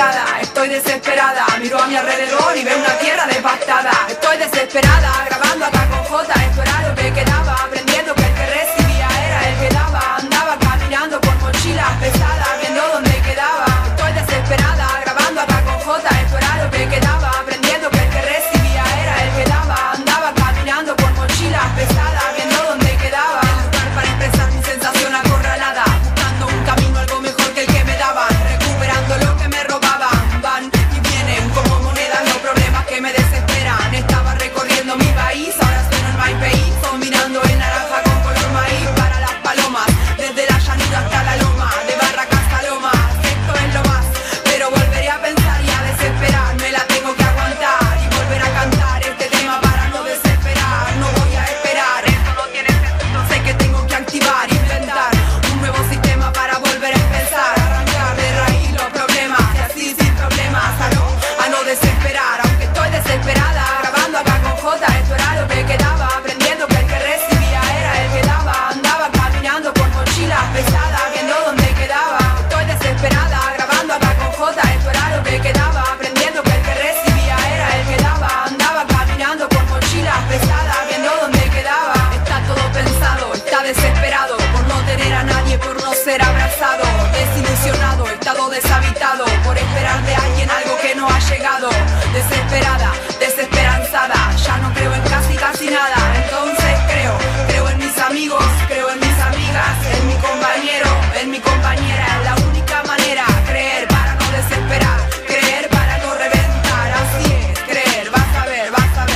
desesperada. Miro a mi alrededor y veo una tierra devastada. Estoy desesperada, grabando acá con J. Esto era lo que quedaba, aprendiendo que el que recibía era el que daba. Andaba caminando con mochilas pesadas, viendo dónde quedaba. Estoy desesperada, grabando acá con J. Esto era lo que quedaba, aprendiendo que el que recibía era el que daba. Andaba caminando con mochilas pesadas, viendo dónde quedaba. Para expresar mi sensación acorralada, buscando un camino algo mejor que el que me daban, recuperando lo que me robaban. Van y vienen como monedas los problemas que me desesperan. Estaba recorriendo mi país, ahora sueno en my país, combinando el naranja con color maíz para las palomas, desde la llanura hasta la loma, de Barracas a Lomas. Esto es lo más, pero volveré a pensar y a desesperar. Me la tengo que aguantar y volver a cantar este tema para no desesperar. No voy a esperar, esto no tiene sentido, sé que tengo que activar, inventar un nuevo sistema para volver a empezar, arrancar de raíz los problemas y así sin problemas a no desesperar. Aunque estoy desesperada, grabando acá con J. Esto era lo que quedaba, aprendiendo que el que recibía era el que daba. Andaba caminando con mochilas pesadas, viendo dónde quedaba. Estoy desesperada, grabando acá con J. Esto era lo que quedaba, aprendiendo que el que recibía era el que daba. Andaba caminando con mochilas pesadas, viendo dónde quedaba. Está todo pensado, está desesperado por no tener a nadie, por no ser abrazado. Desilusionado, estado deshabitado por esperar de alguien algo que no ha llegado. Desesperada, desesperanzada, ya no creo en casi nada. Entonces creo en mis amigos, creo en mis amigas, en mi compañero, en mi compañera. Es la única manera, creer para no desesperar, creer para no reventar. Así es, creer, vas a ver,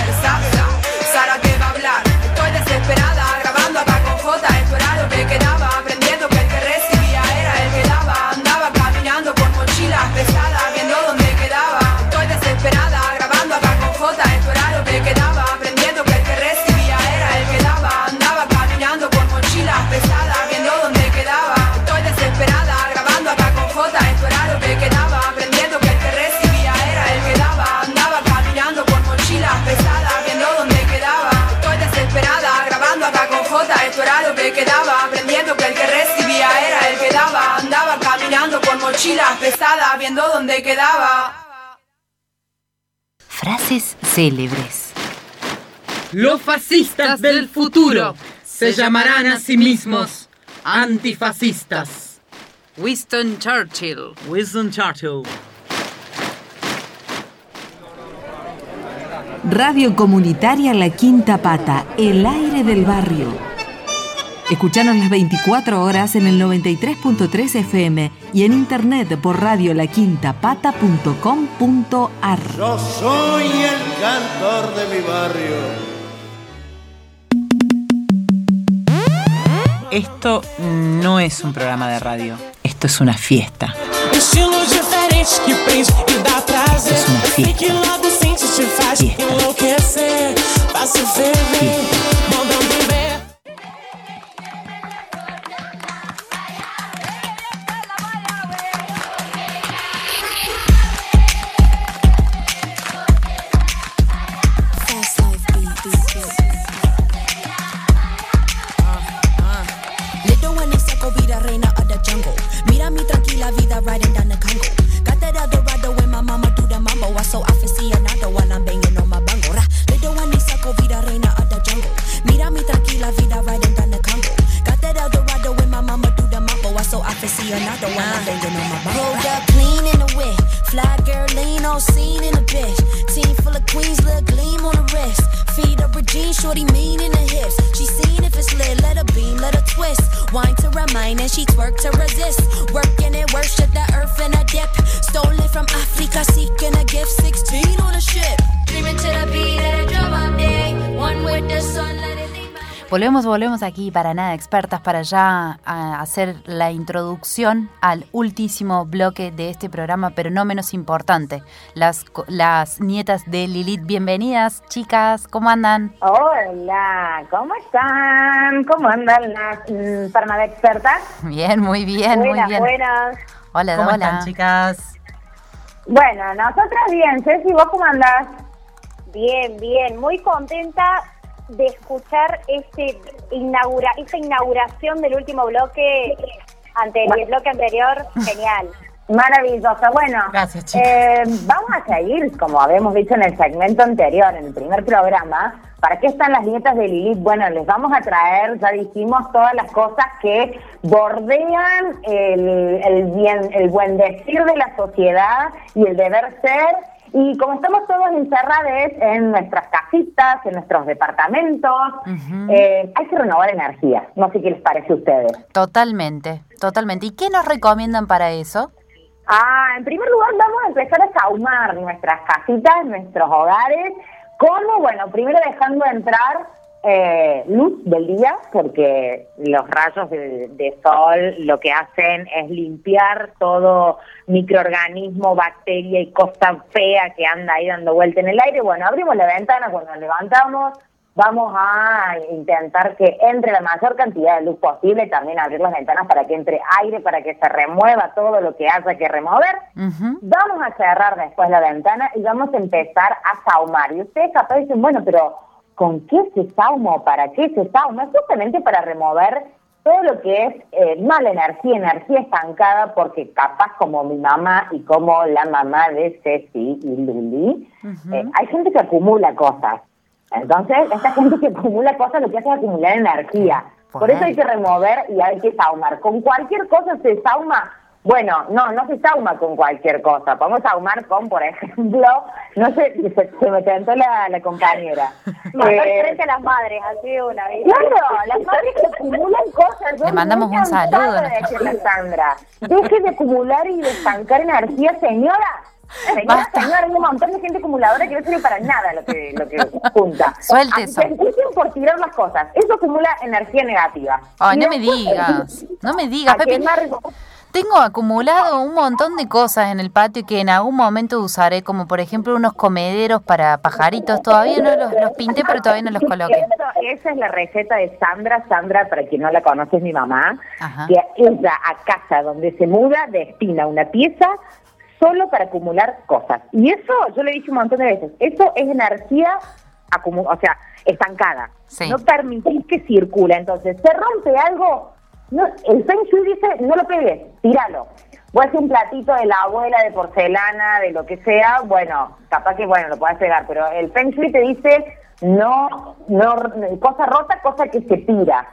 Sara te va a hablar. Estoy desesperada, grabando acá con J. Esto era lo que quedaba, aprendiendo que el que recibía era el que daba. Andaba caminando con mochilas pesadas, viendo dónde quedaba. Estoy desesperada, grabando acá con J. Esto era lo que quedaba, aprendiendo que el que recibía era el que daba. Andaba caminando con mochilas pesadas, viendo dónde quedaba. Estoy desesperada, grabando acá con J. Esto era lo que quedaba, aprendiendo que el que recibía era el que daba. Andaba caminando con mochilas pesadas, viendo dónde quedaba. Estoy desesperada, grabando acá con J. Esto era lo que quedaba, aprendiendo que el que recibía era el que daba. Andaba caminando con mochilas pesadas, viendo dónde quedaba. Frases célebres. Los fascistas del futuro se llamarán a sí mismos antifascistas. Winston Churchill. Winston Churchill. Radio Comunitaria La Quinta Pata, el aire del barrio. Escuchanos las 24 horas en el 93.3 FM y en internet por radiolaquintapata.com.ar. Yo soy el cantor de mi barrio. Esto no es un programa de radio, esto es una fiesta. Esto es una fiesta. Volvemos aquí para nada expertas para ya hacer la introducción al último bloque de este programa, pero no menos importante, las nietas de Lilith. Bienvenidas, chicas, ¿cómo andan? Hola, ¿cómo están? ¿Cómo andan las para nada expertas? Bien, muy bien, buenas, muy bien. Buenas. Hola, ¿Cómo hola. están, chicas? Bueno, nosotras bien. Ceci, ¿vos cómo andás? Bien, bien, muy contenta de escuchar esta inauguración del último bloque el bloque anterior. Genial, maravillosa. Bueno, gracias, chicas. Vamos a seguir, como habíamos dicho en el segmento anterior, en el primer programa. ¿Para qué están las nietas de Lilith? Bueno, les vamos a traer, ya dijimos, todas las cosas que bordean el buen decir de la sociedad y el deber ser. Y como estamos todos encerrados en nuestras casitas, en nuestros departamentos, hay que renovar energía. No sé qué les parece a ustedes. Totalmente. ¿Y qué nos recomiendan para eso? En primer lugar vamos a empezar a sahumar nuestras casitas, nuestros hogares. ¿Cómo? Bueno, primero dejando entrar luz del día, porque los rayos de sol lo que hacen es limpiar todo microorganismo, bacteria y cosa fea que anda ahí dando vuelta en el aire. Bueno, abrimos la ventana, cuando nos levantamos vamos a intentar que entre la mayor cantidad de luz posible, también abrir las ventanas para que entre aire, para que se remueva todo lo que haya que remover. Vamos a cerrar después la ventana y vamos a empezar a sahumar. Y ustedes capaz dicen, bueno, pero ¿con qué se sauma? ¿Para qué se sauma? Es justamente para remover todo lo que es mala energía estancada, porque capaz como mi mamá y como la mamá de Ceci y Luli, hay gente que acumula cosas. Entonces, esta gente que acumula cosas lo que hace es acumular energía. Por eso hay que remover y hay que saumar. Con cualquier cosa se sauma. Bueno, no se sauma con cualquier cosa. Podemos saumar con, por ejemplo, no sé, se me tentó la compañera. Frente a las madres, así de una vez. Claro, las madres que acumulan cosas. Le mandamos un saludo. Sandra, deje de acumular y de estancar energía, señora. Señora, hay un montón de gente acumuladora que no sirve para nada lo que junta. Suelte eso. Se empiecen por tirar las cosas. Eso acumula energía negativa. Ay, no me digas, Pepe. Tengo acumulado un montón de cosas en el patio que en algún momento usaré, como por ejemplo unos comederos para pajaritos. Todavía no los pinté, pero todavía no los coloqué. Esa es la receta de Sandra. Sandra, para quien no la conoce, es mi mamá. Ajá. Que ella a casa donde se muda destina una pieza solo para acumular cosas. Y eso, yo le he dicho un montón de veces, eso es energía estancada. Sí. No permitís que circule. Entonces, se rompe algo, no, el Feng Shui dice, no lo pegues, tíralo. Voy a hacer un platito de la abuela, de porcelana, de lo que sea, bueno, capaz que, lo puedes pegar, pero el Feng Shui te dice, no, cosa rota, cosa que se tira.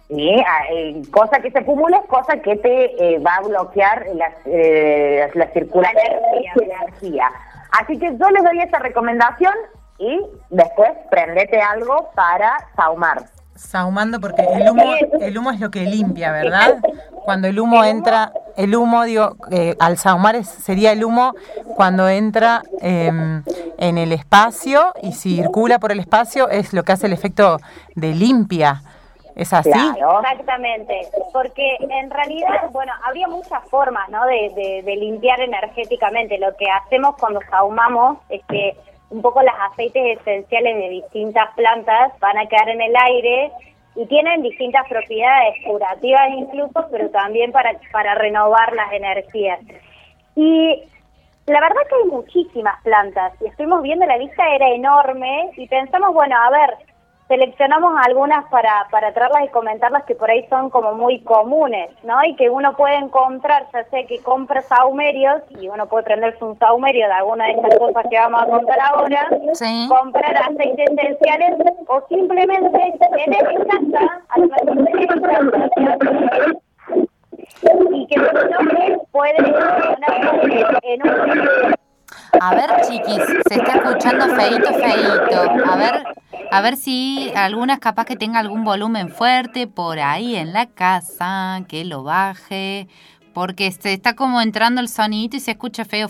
Cosa que se acumula es cosa que te va a bloquear la circulación de energía. Así que yo les doy esa recomendación, y después prendete algo para sahumar. Sahumando, porque el humo es lo que limpia, ¿verdad? Cuando el humo entra, al sahumar sería el humo cuando entra en el espacio y circula por el espacio, es lo que hace el efecto de limpia. ¿Es así? Claro. Exactamente, porque en realidad, bueno, habría muchas formas, ¿no?, de limpiar energéticamente. Lo que hacemos cuando sahumamos es que un poco los aceites esenciales de distintas plantas van a quedar en el aire y tienen distintas propiedades curativas incluso, pero también para renovar las energías. Y la verdad que hay muchísimas plantas, y estuvimos viendo, la lista era enorme, y pensamos, bueno, a ver, seleccionamos algunas para traerlas y comentarlas que por ahí son como muy comunes, ¿no? Y que uno puede encontrar, ya sea que compra sahumerios, y uno puede prenderse un sahumerio de alguna de estas cosas que vamos a contar ahora, sí, comprar aceites esenciales, o simplemente tener en casa, a lo mejor y que uno puede funcionar en un... A ver, chiquis, se está escuchando feíto. A ver si algunas capaz que tenga algún volumen fuerte por ahí en la casa, que lo baje, porque se está como entrando el sonidito y se escucha feo.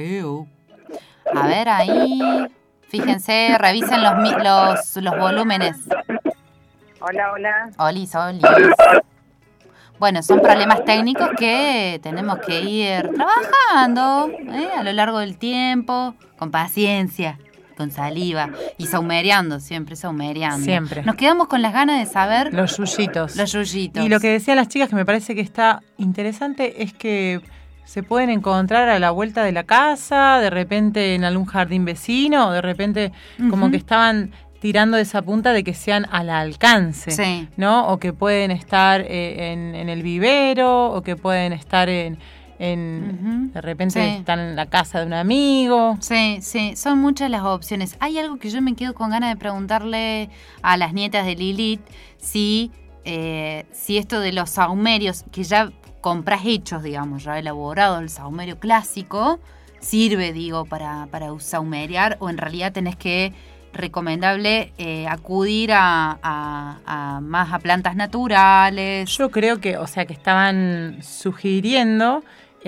A ver ahí, fíjense, revisen los volúmenes. Hola. Olis. Bueno, son problemas técnicos que tenemos que ir trabajando a lo largo del tiempo, con paciencia, con saliva y sahumereando, siempre. Nos quedamos con las ganas de saber... Los yuyitos. Y lo que decían las chicas, que me parece que está interesante, es que se pueden encontrar a la vuelta de la casa, de repente en algún jardín vecino, o de repente como que estaban... tirando de esa punta de que sean al alcance, sí, ¿no? O que pueden estar en el vivero, o que pueden estar de repente sí, están en la casa de un amigo. Sí, son muchas las opciones. Hay algo que yo me quedo con ganas de preguntarle a las nietas de Lilith, si esto de los sahumerios, que ya compras hechos, digamos, ya elaborado, el sahumerio clásico, sirve, para sahumerear, o en realidad tenés que... recomendable acudir a más a plantas naturales. Yo creo que, que estaban sugiriendo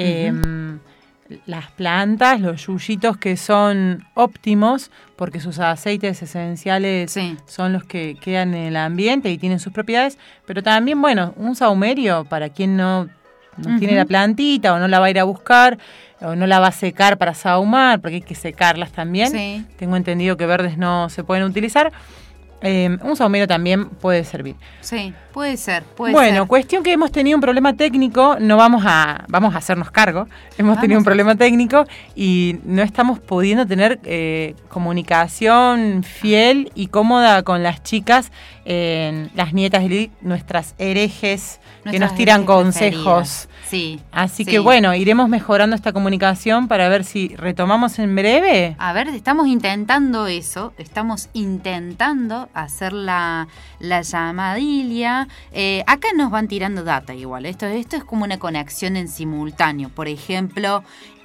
las plantas, los yuyitos que son óptimos, porque sus aceites esenciales son los que quedan en el ambiente y tienen sus propiedades, pero también, bueno, un sahumerio para quien no tiene la plantita, o no la va a ir a buscar, o no la va a secar para sahumar, porque hay que secarlas también. Sí. Tengo entendido que verdes no se pueden utilizar. Un sahumerio también puede servir. Sí, puede ser. Bueno, cuestión que hemos tenido un problema técnico, vamos a hacernos cargo. Hemos tenido un problema técnico y no estamos pudiendo tener comunicación fiel y cómoda con las chicas, las nietas de Lilith, nuestras herejes, que nos tiran consejos. Sí. Así que bueno, iremos mejorando esta comunicación para ver si retomamos en breve. A ver, estamos intentando eso, estamos intentando hacer la llamadilla. Acá nos van tirando data igual, esto es como una conexión en simultáneo. Por ejemplo,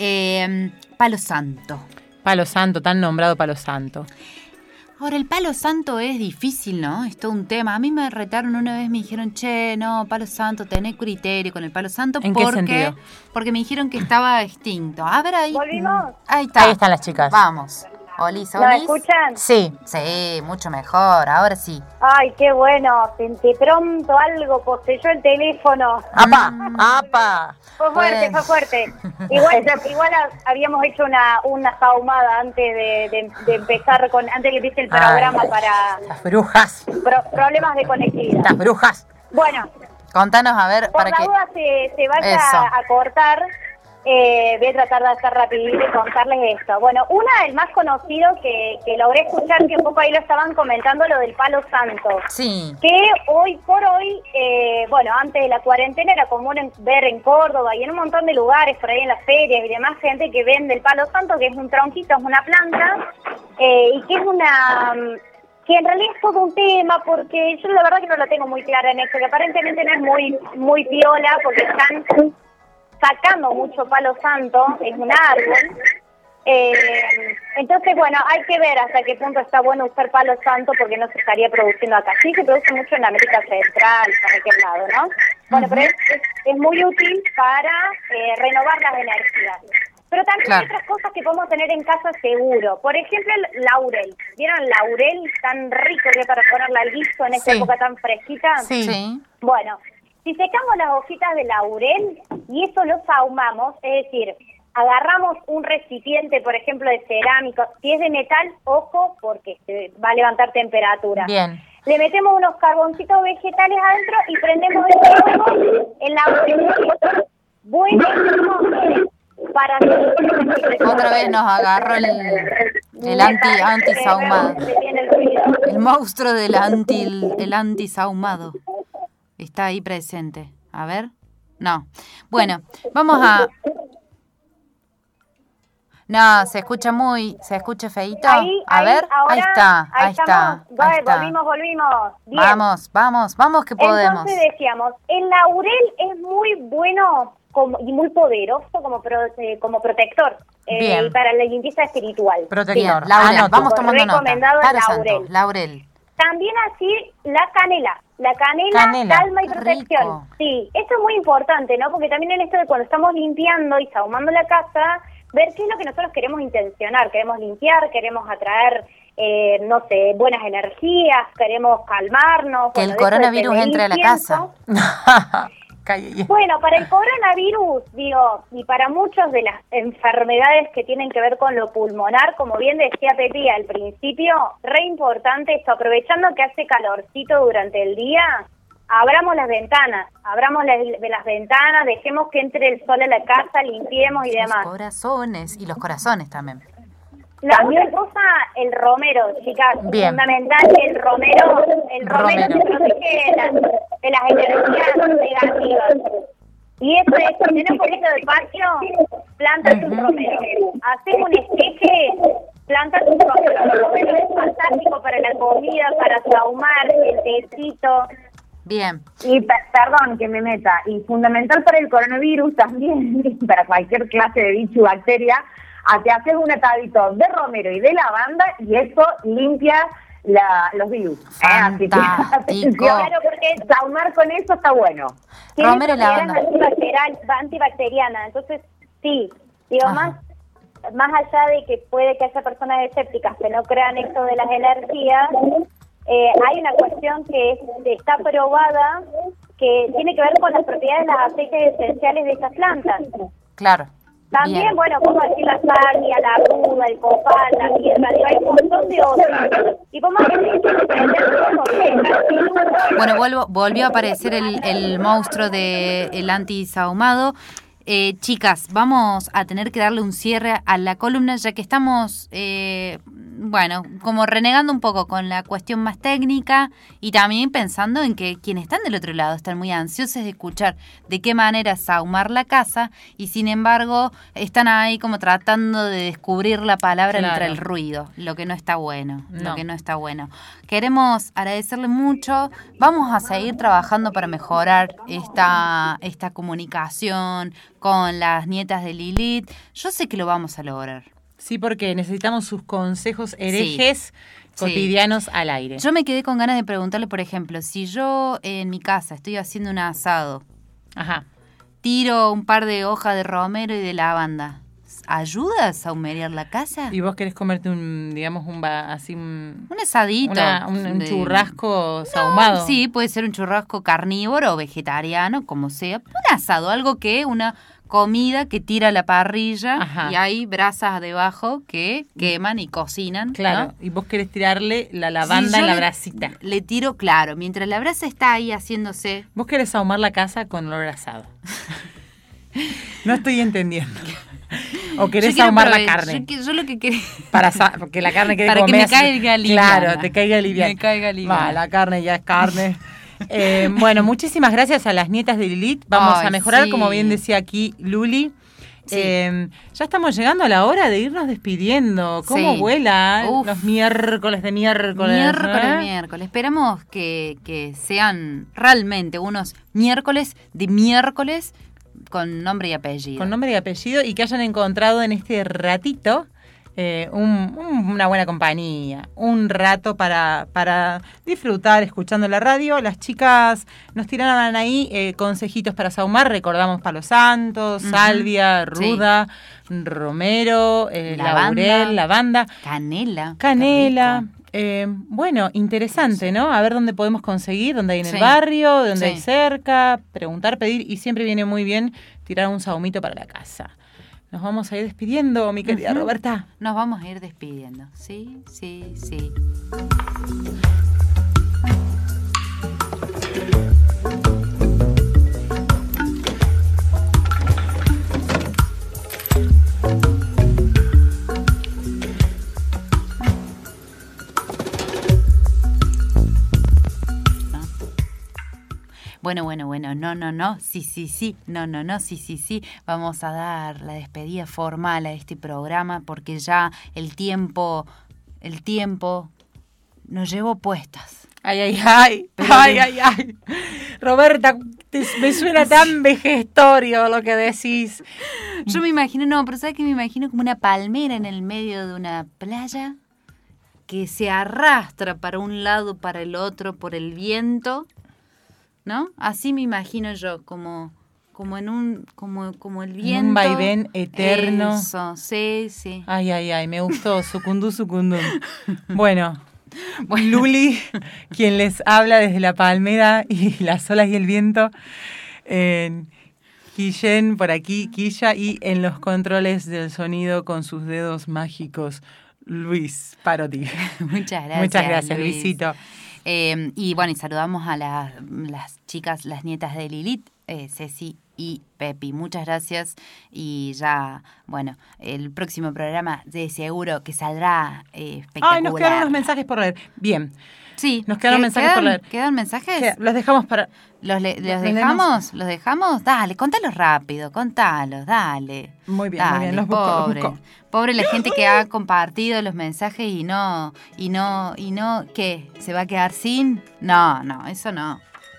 Palo Santo. Palo Santo, tan nombrado Palo Santo. Ahora, el palo santo es difícil, ¿no? Es todo un tema. A mí me retaron una vez, me dijeron, no, palo santo, tenés criterio con el palo santo. ¿En qué sentido? Porque me dijeron que estaba extinto. A ver ahí. ¿Volvimos? Ahí está. Ahí están las chicas. Vamos. Olis. ¿Nos escuchan? Sí, mucho mejor, ahora sí. Ay, qué bueno, de pronto algo poseyó el teléfono. ¡Apa! Fue fuerte. Igual habíamos hecho una sahumada antes de empezar antes que empiece el programa para... Las brujas. Problemas de conectividad. Las brujas. Bueno. Contanos, a ver, por la duda se vaya a cortar. Voy a tratar de hacer rapidito y contarles esto. Bueno, del más conocido que logré escuchar, que un poco ahí lo estaban comentando, lo del palo santo. Sí. Que hoy por hoy, antes de la cuarentena era común ver en Córdoba y en un montón de lugares, por ahí en las ferias y demás, gente que vende el palo santo, que es un tronquito, es una planta, y que es que en realidad es todo un tema, porque yo la verdad que no lo tengo muy clara en esto, que aparentemente no es muy piola, porque están sacando mucho palo santo, es un árbol. Entonces, Entonces, bueno, hay que ver hasta qué punto está bueno usar palo santo porque no se estaría produciendo acá. Sí, se produce mucho en América Central, para aquel lado, ¿no? Bueno, pero es muy útil para renovar las energías. Pero también hay otras cosas que podemos tener en casa seguro. Por ejemplo, el laurel. ¿Vieron el laurel tan rico que para ponerle al guiso en esta época tan fresquita? Sí. Bueno, si secamos las hojitas de laurel y eso lo sahumamos, es decir, agarramos un recipiente, por ejemplo, de cerámica. Si es de metal, ojo, porque se va a levantar temperatura. Bien. Le metemos unos carboncitos vegetales adentro y prendemos el laurel. Buenísimo para... Otra vez nos agarró el anti-sahumado. El monstruo del anti-sahumado. Está ahí presente. A ver. No. Bueno, vamos a... No, se escucha feíto. Ahí está. Volvimos. Bien. Vamos que podemos. Entonces decíamos, el laurel es muy bueno y muy poderoso como protector para la limpieza espiritual. Protector. Laurel, vamos tomando nota. Recomendado el laurel. También así la canela. La canela, calma y protección. Rico. Sí, esto es muy importante, ¿no? Porque también en esto de cuando estamos limpiando y sahumando la casa, ver qué es lo que nosotros queremos intencionar. Queremos limpiar, queremos atraer, buenas energías, queremos calmarnos. Que el coronavirus entre a la casa. Bueno, para el coronavirus, y para muchas de las enfermedades que tienen que ver con lo pulmonar, como bien decía Pepi al principio, re importante esto, aprovechando que hace calorcito durante el día, abramos las ventanas, dejemos que entre el sol a la casa, limpiemos y demás. Los corazones también. La otra cosa, el romero, chicas, fundamental, el romero se protege de las energías negativas. Y eso es, si tenés un poquito de espacio, plantas un romero. Haces un esqueje, plantas un romero. El romero es fantástico para la comida, para sahumar, el tecito. Bien. Y perdón que me meta, y fundamental para el coronavirus también, para cualquier clase de bicho y bacteria, te haces un atadito de romero y de lavanda y eso limpia los virus. Así que, claro, porque sahumar con eso está bueno. Romero y lavanda. Antibacteriana, entonces sí, más allá de que puede que haya personas escépticas que no crean esto de las energías, hay una cuestión que está probada que tiene que ver con las propiedades de los aceites esenciales de estas plantas. Claro. También, como decir la salvia, la ruda, el copal, la piedra, hay un montón de otros. Y volvió a aparecer el monstruo del anti-sahumado. Chicas, vamos a tener que darle un cierre a la columna ya que estamos, como renegando un poco con la cuestión más técnica y también pensando en que quienes están del otro lado están muy ansiosos de escuchar de qué manera sahumar la casa y sin embargo están ahí como tratando de descubrir la palabra entre el ruido, lo que no está bueno, Queremos agradecerle mucho, vamos a seguir trabajando para mejorar esta comunicación con las nietas de Lilith. Yo sé que lo vamos a lograr. Sí, porque necesitamos sus consejos herejes cotidianos al aire. Yo me quedé con ganas de preguntarle, por ejemplo, si yo en mi casa estoy haciendo un asado, tiro un par de hojas de romero y de lavanda, ¿ayuda a sahumear la casa? ¿Y vos querés comerte un asadito? Un churrasco sahumado. Sí, puede ser un churrasco carnívoro o vegetariano, como sea. Un asado, algo que una comida que tira a la parrilla y hay brasas debajo que queman y cocinan. Claro, ¿no? Y vos querés tirarle la lavanda en la brasita. Le tiro, claro, mientras la brasa está ahí haciéndose. Vos querés ahumar la casa con olor asado. No estoy entendiendo. O querés ahumar la carne. Yo lo que quería... Para que la carne quede para que me caiga liviana. Claro, te caiga liviana. Me caiga liviana. La carne ya es carne. Muchísimas gracias a las nietas de Lilith. Vamos a mejorar, como bien decía aquí Luli. Ya estamos llegando a la hora de irnos despidiendo. ¿Cómo vuela los miércoles de miércoles? Miércoles. Esperamos que sean realmente unos miércoles de miércoles con nombre y apellido. Con nombre y apellido y que hayan encontrado en este ratito una buena compañía, un rato para disfrutar escuchando la radio. Las chicas nos tiraban ahí consejitos para sahumar. Recordamos palo santo, salvia, ruda, romero, laurel, lavanda, canela. Bueno, interesante, ¿no? A ver dónde podemos conseguir, dónde hay en el barrio, dónde hay cerca, preguntar, pedir, y siempre viene muy bien tirar un sahumito para la casa. Nos vamos a ir despidiendo, mi querida Roberta. Nos vamos a ir despidiendo, sí. Bueno, no, sí, no, sí. Vamos a dar la despedida formal a este programa porque ya el tiempo nos llevó puestas. Ay. Roberta, me suena tan vejestorio lo que decís. Yo me imagino, pero ¿sabes qué? Me imagino como una palmera en el medio de una playa que se arrastra para un lado, para el otro, por el viento, ¿no? Así me imagino yo, como el viento. Un vaivén eterno. Eso, sí. Ay, me gustó, sucundú. Bueno, Luli, quien les habla desde la palmera y las olas y el viento. Guillén por aquí, Quilla, y en los controles del sonido con sus dedos mágicos, Luis Parodi. Muchas gracias, Luis. Luisito. Y bueno, y saludamos a las chicas, las nietas de Lilith, Ceci y Pepi. Muchas gracias. Y ya, bueno, el próximo programa de seguro que saldrá espectacular. Ay, nos quedaron unos mensajes por leer. Bien. Sí. Nos quedaron mensajes por leer. ¿Quedan mensajes? Los dejamos para... ¿Los dejamos? Dale, contalos rápido, dale. Muy bien, dale, los busco. Pobre la gente que ha compartido los mensajes y no, ¿qué? ¿Se va a quedar sin? No, eso no.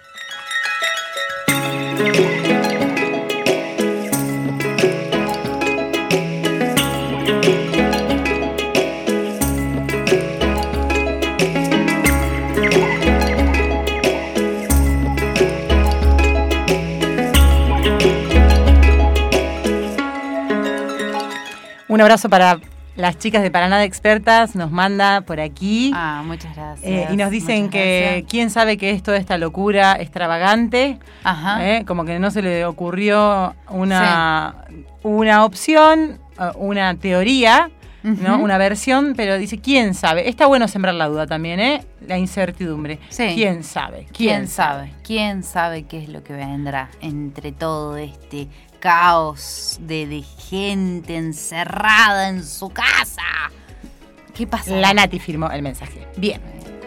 Un abrazo para las chicas de Para Nada Expertas, nos manda por aquí. Muchas gracias. Y nos dicen que quién sabe qué es toda esta locura extravagante. Ajá. Como que no se le ocurrió una opción, una teoría, ¿no? Una versión, pero dice quién sabe. Está bueno sembrar la duda también, la incertidumbre. Sí. ¿Quién sabe? ¿Quién sabe qué es lo que vendrá entre todo este caos de gente encerrada en su casa? ¿Qué pasa? La Nati firmó el mensaje. Bien.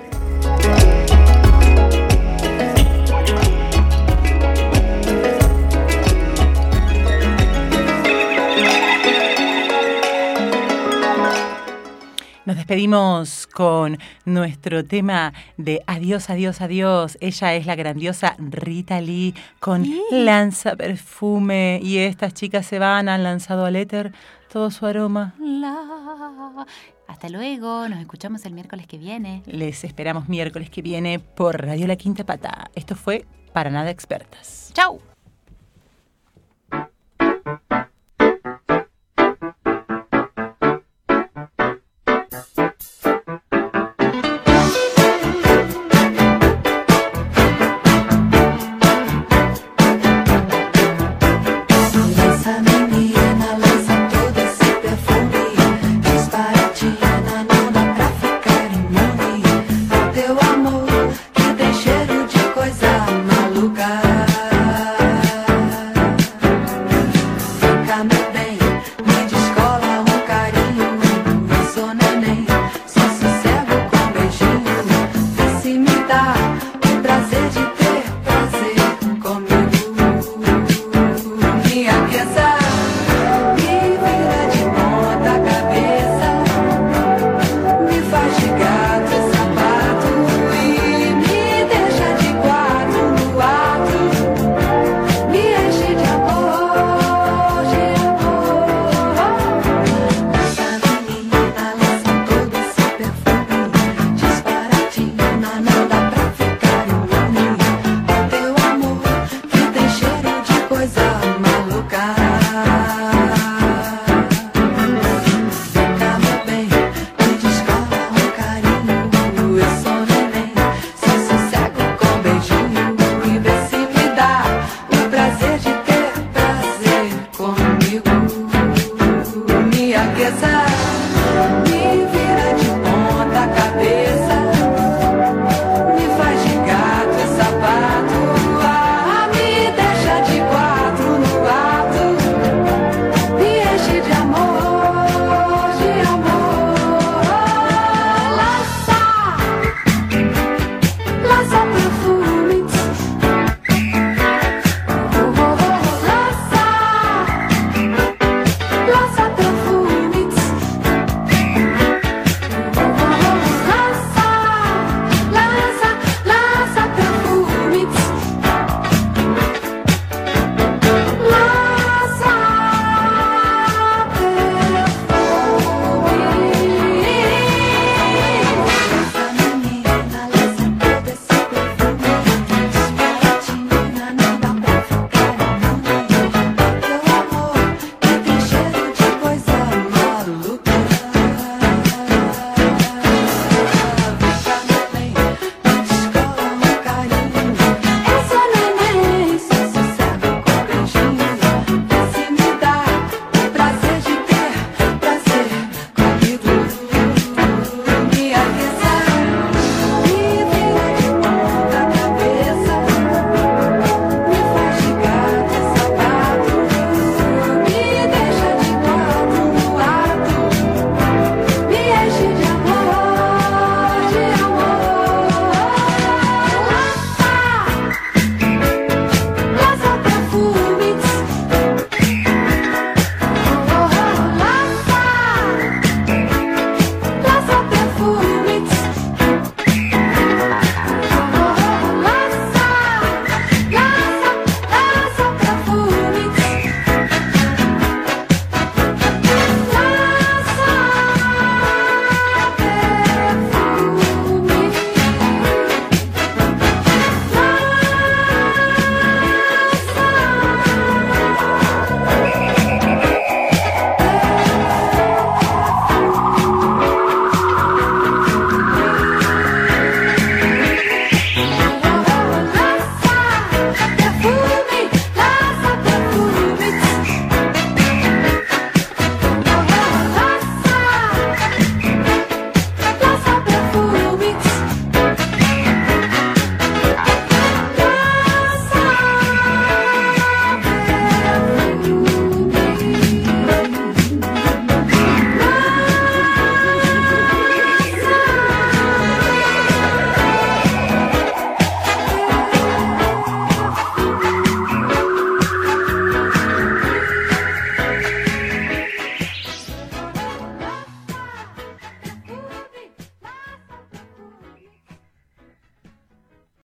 Nos despedimos con nuestro tema de Adiós, adiós, adiós. Ella es la grandiosa Rita Lee con Lanza Perfume. Y estas chicas se van, han lanzado al éter todo su aroma. Hasta luego, nos escuchamos el miércoles que viene. Les esperamos miércoles que viene por Radio La Quinta Pata. Esto fue Para Nada Expertas. ¡Chau!